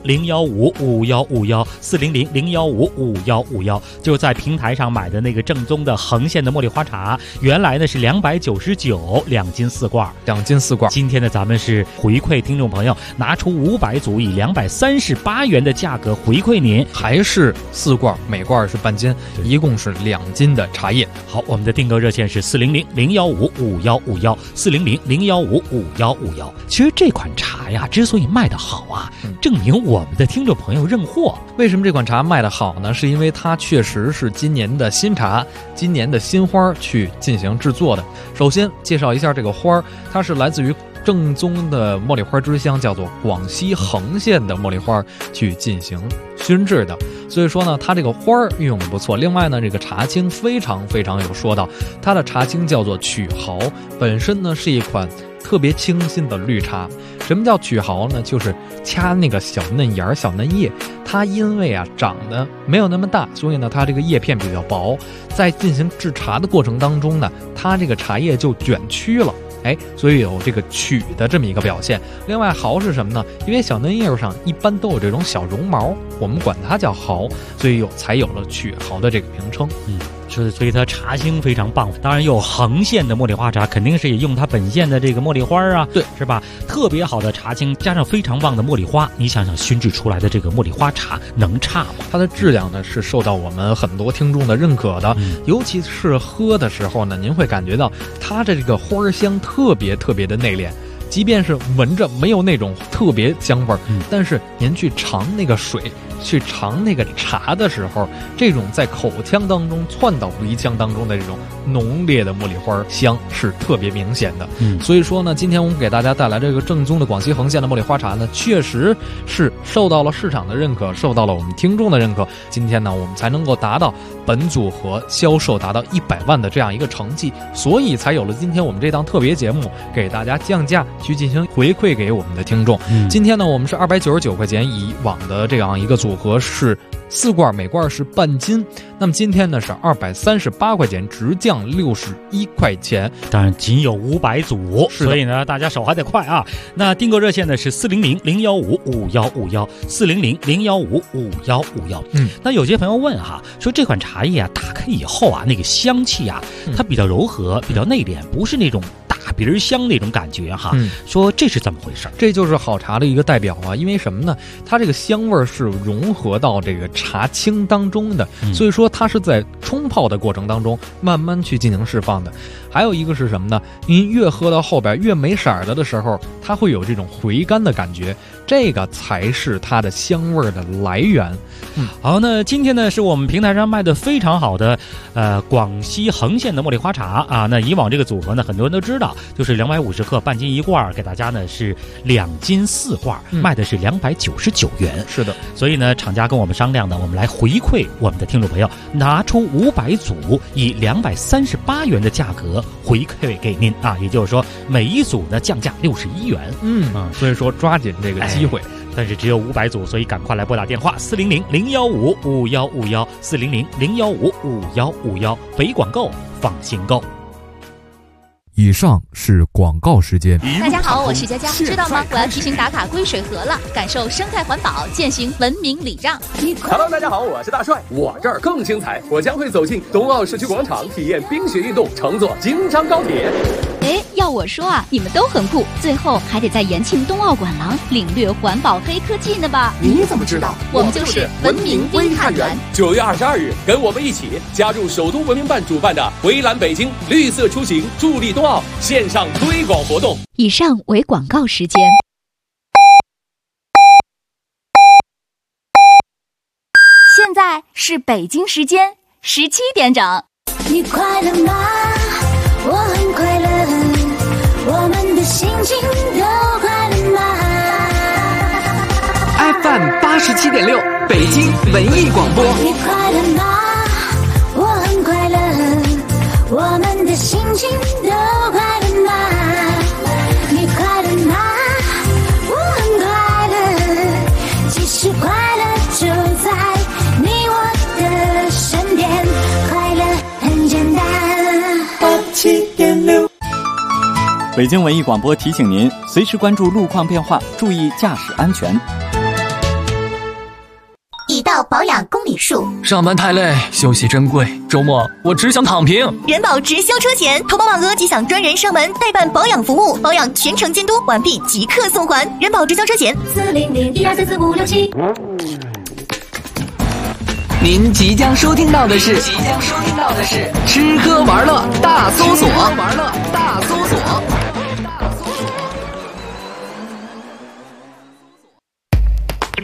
400-015-5151，400-015-5151，就在平台上买的那个正宗的恒县的茉莉花茶，原来呢是299，2斤4罐 ，2斤4罐。 今天呢咱们是回馈听众朋友，拿出500组，以238元的价格回馈您， 还是4罐，每罐是半斤，一共是2斤的茶叶。 好，我们的订购热线是400-015-5151，400-015-5151。其实这款茶呀，之所以卖得好啊，证明我们的听众朋友认货。 为什么这款茶卖得好呢？是因为它确实是今年的新茶，今年的新花去进行制作的。首先介绍一下这个花，它是来自于正宗的茉莉花之乡，叫做广西恒县的茉莉花去进行熏制的，所以说呢，它这个花运用的不错。另外呢，这个茶青非常非常有说道，它的茶青叫做曲豪，本身呢是一款特别清新的绿茶。什么叫曲豪呢？就是掐那个小嫩芽、小嫩叶，它因为啊长得没有那么大，所以呢它这个叶片比较薄，在进行制茶的过程当中呢，它这个茶叶就卷曲了。所以有这个曲的这么一个表现。另外豪是什么呢？因为小嫩叶上一般都有这种小绒毛，我们管它叫豪，所以才有了曲豪的这个名称。 所以它茶青非常棒。当然有恒县的茉莉花茶，肯定是也用它本县的这个茉莉花啊， 对， 是吧？特别好的茶青加上非常棒的茉莉花，你想想熏制出来的这个茉莉花茶能差吗？ 它的质量呢是受到我们很多听众的认可的，尤其是喝的时候呢，您会感觉到它的这个花香特别特别的内敛。即便是闻着没有那种特别香味儿，但是您去尝那个水，去尝那个茶的时候，这种在口腔当中窜到鼻腔当中的这种浓烈的茉莉花香是特别明显的。所以说呢，今天我们给大家带来这个正宗的广西恒县的茉莉花茶呢，确实是受到了市场的认可，受到了我们听众的认可。今天呢，我们才能够达到本组合销售达到100万的这样一个成绩，所以才有了今天我们这档特别节目，给大家降价去进行回馈给我们的听众。今天呢，我们是299块钱以往的这样一个组组合是4罐，每罐是半斤。那么今天呢是238块钱，直降61块钱。 当然仅有500组，所以呢大家手还得快啊。那订购热线呢是400-015-5151，400-015-5151。那有些朋友问哈，说这款茶叶啊打开以后啊，那个香气啊，它比较柔和，比较内敛，不是那种大鼻儿香那种感觉哈。说这是怎么回事？ 这就是好茶的一个代表啊，因为什么呢？它这个香味是融合到这个茶青当中的，所以说它是在冲泡的过程当中慢慢去进行释放的。还有一个是什么呢？您越喝到后边越没色儿的时候，它会有这种回甘的感觉，这个才是它的香味的来源。 好，那今天呢是我们平台上卖的非常好的广西恒县的茉莉花茶啊。那以往这个组合呢很多人都知道，就是250克半斤1罐，给大家呢是2斤4罐，卖的是299元。 是的， 所以呢厂家跟我们商量呢，我们来回馈我们的听众朋友，拿出500组以238元的价格回馈给您啊，也就是说每一组呢降价61元。 所以说抓紧这个机会。 但是只有500组，所以赶快来拨打电话400-015-5151，400-015-5151，北广购放心购。 以上是广告时间。 大家好，我是佳佳，知道吗？我要提醒打卡归水河了，感受生态环保，践行文明礼让。 Hello， 大家好，我是大帅，我这儿更精彩，我将会走进冬奥市区广场，体验冰雪运动，乘坐京张高铁。 要我说啊，你们都很酷，最后还得在延庆冬奥馆廊领略环保黑科技呢吧？ 你怎么知道？ 我们就是文明微探员。 9月22日，跟我们一起加入首都文明办主办的回蓝北京绿色出行助力冬奥线上推广活动。 以上为广告时间。现在是北京时间17点整。 你快乐吗？我很快乐，我们的心情都快乐吗 ？FM 87.6，北京文艺广播。 你快乐吗？我很快乐，我们的心情都快乐吗？你快乐吗？我很快乐，其实快乐就在你我的身边，快乐很简单。87.6， 北京文艺广播提醒您，随时关注路况变化，注意驾驶安全。 已到保养公里数， 上班太累，休息珍贵，周末我只想躺平。 人保直销车险，投保满额即享专人上门代办保养服务，保养全程监督，完毕即刻送还。人保直销车险，400-1244-567。 您即将收听到的是吃喝玩乐大搜索。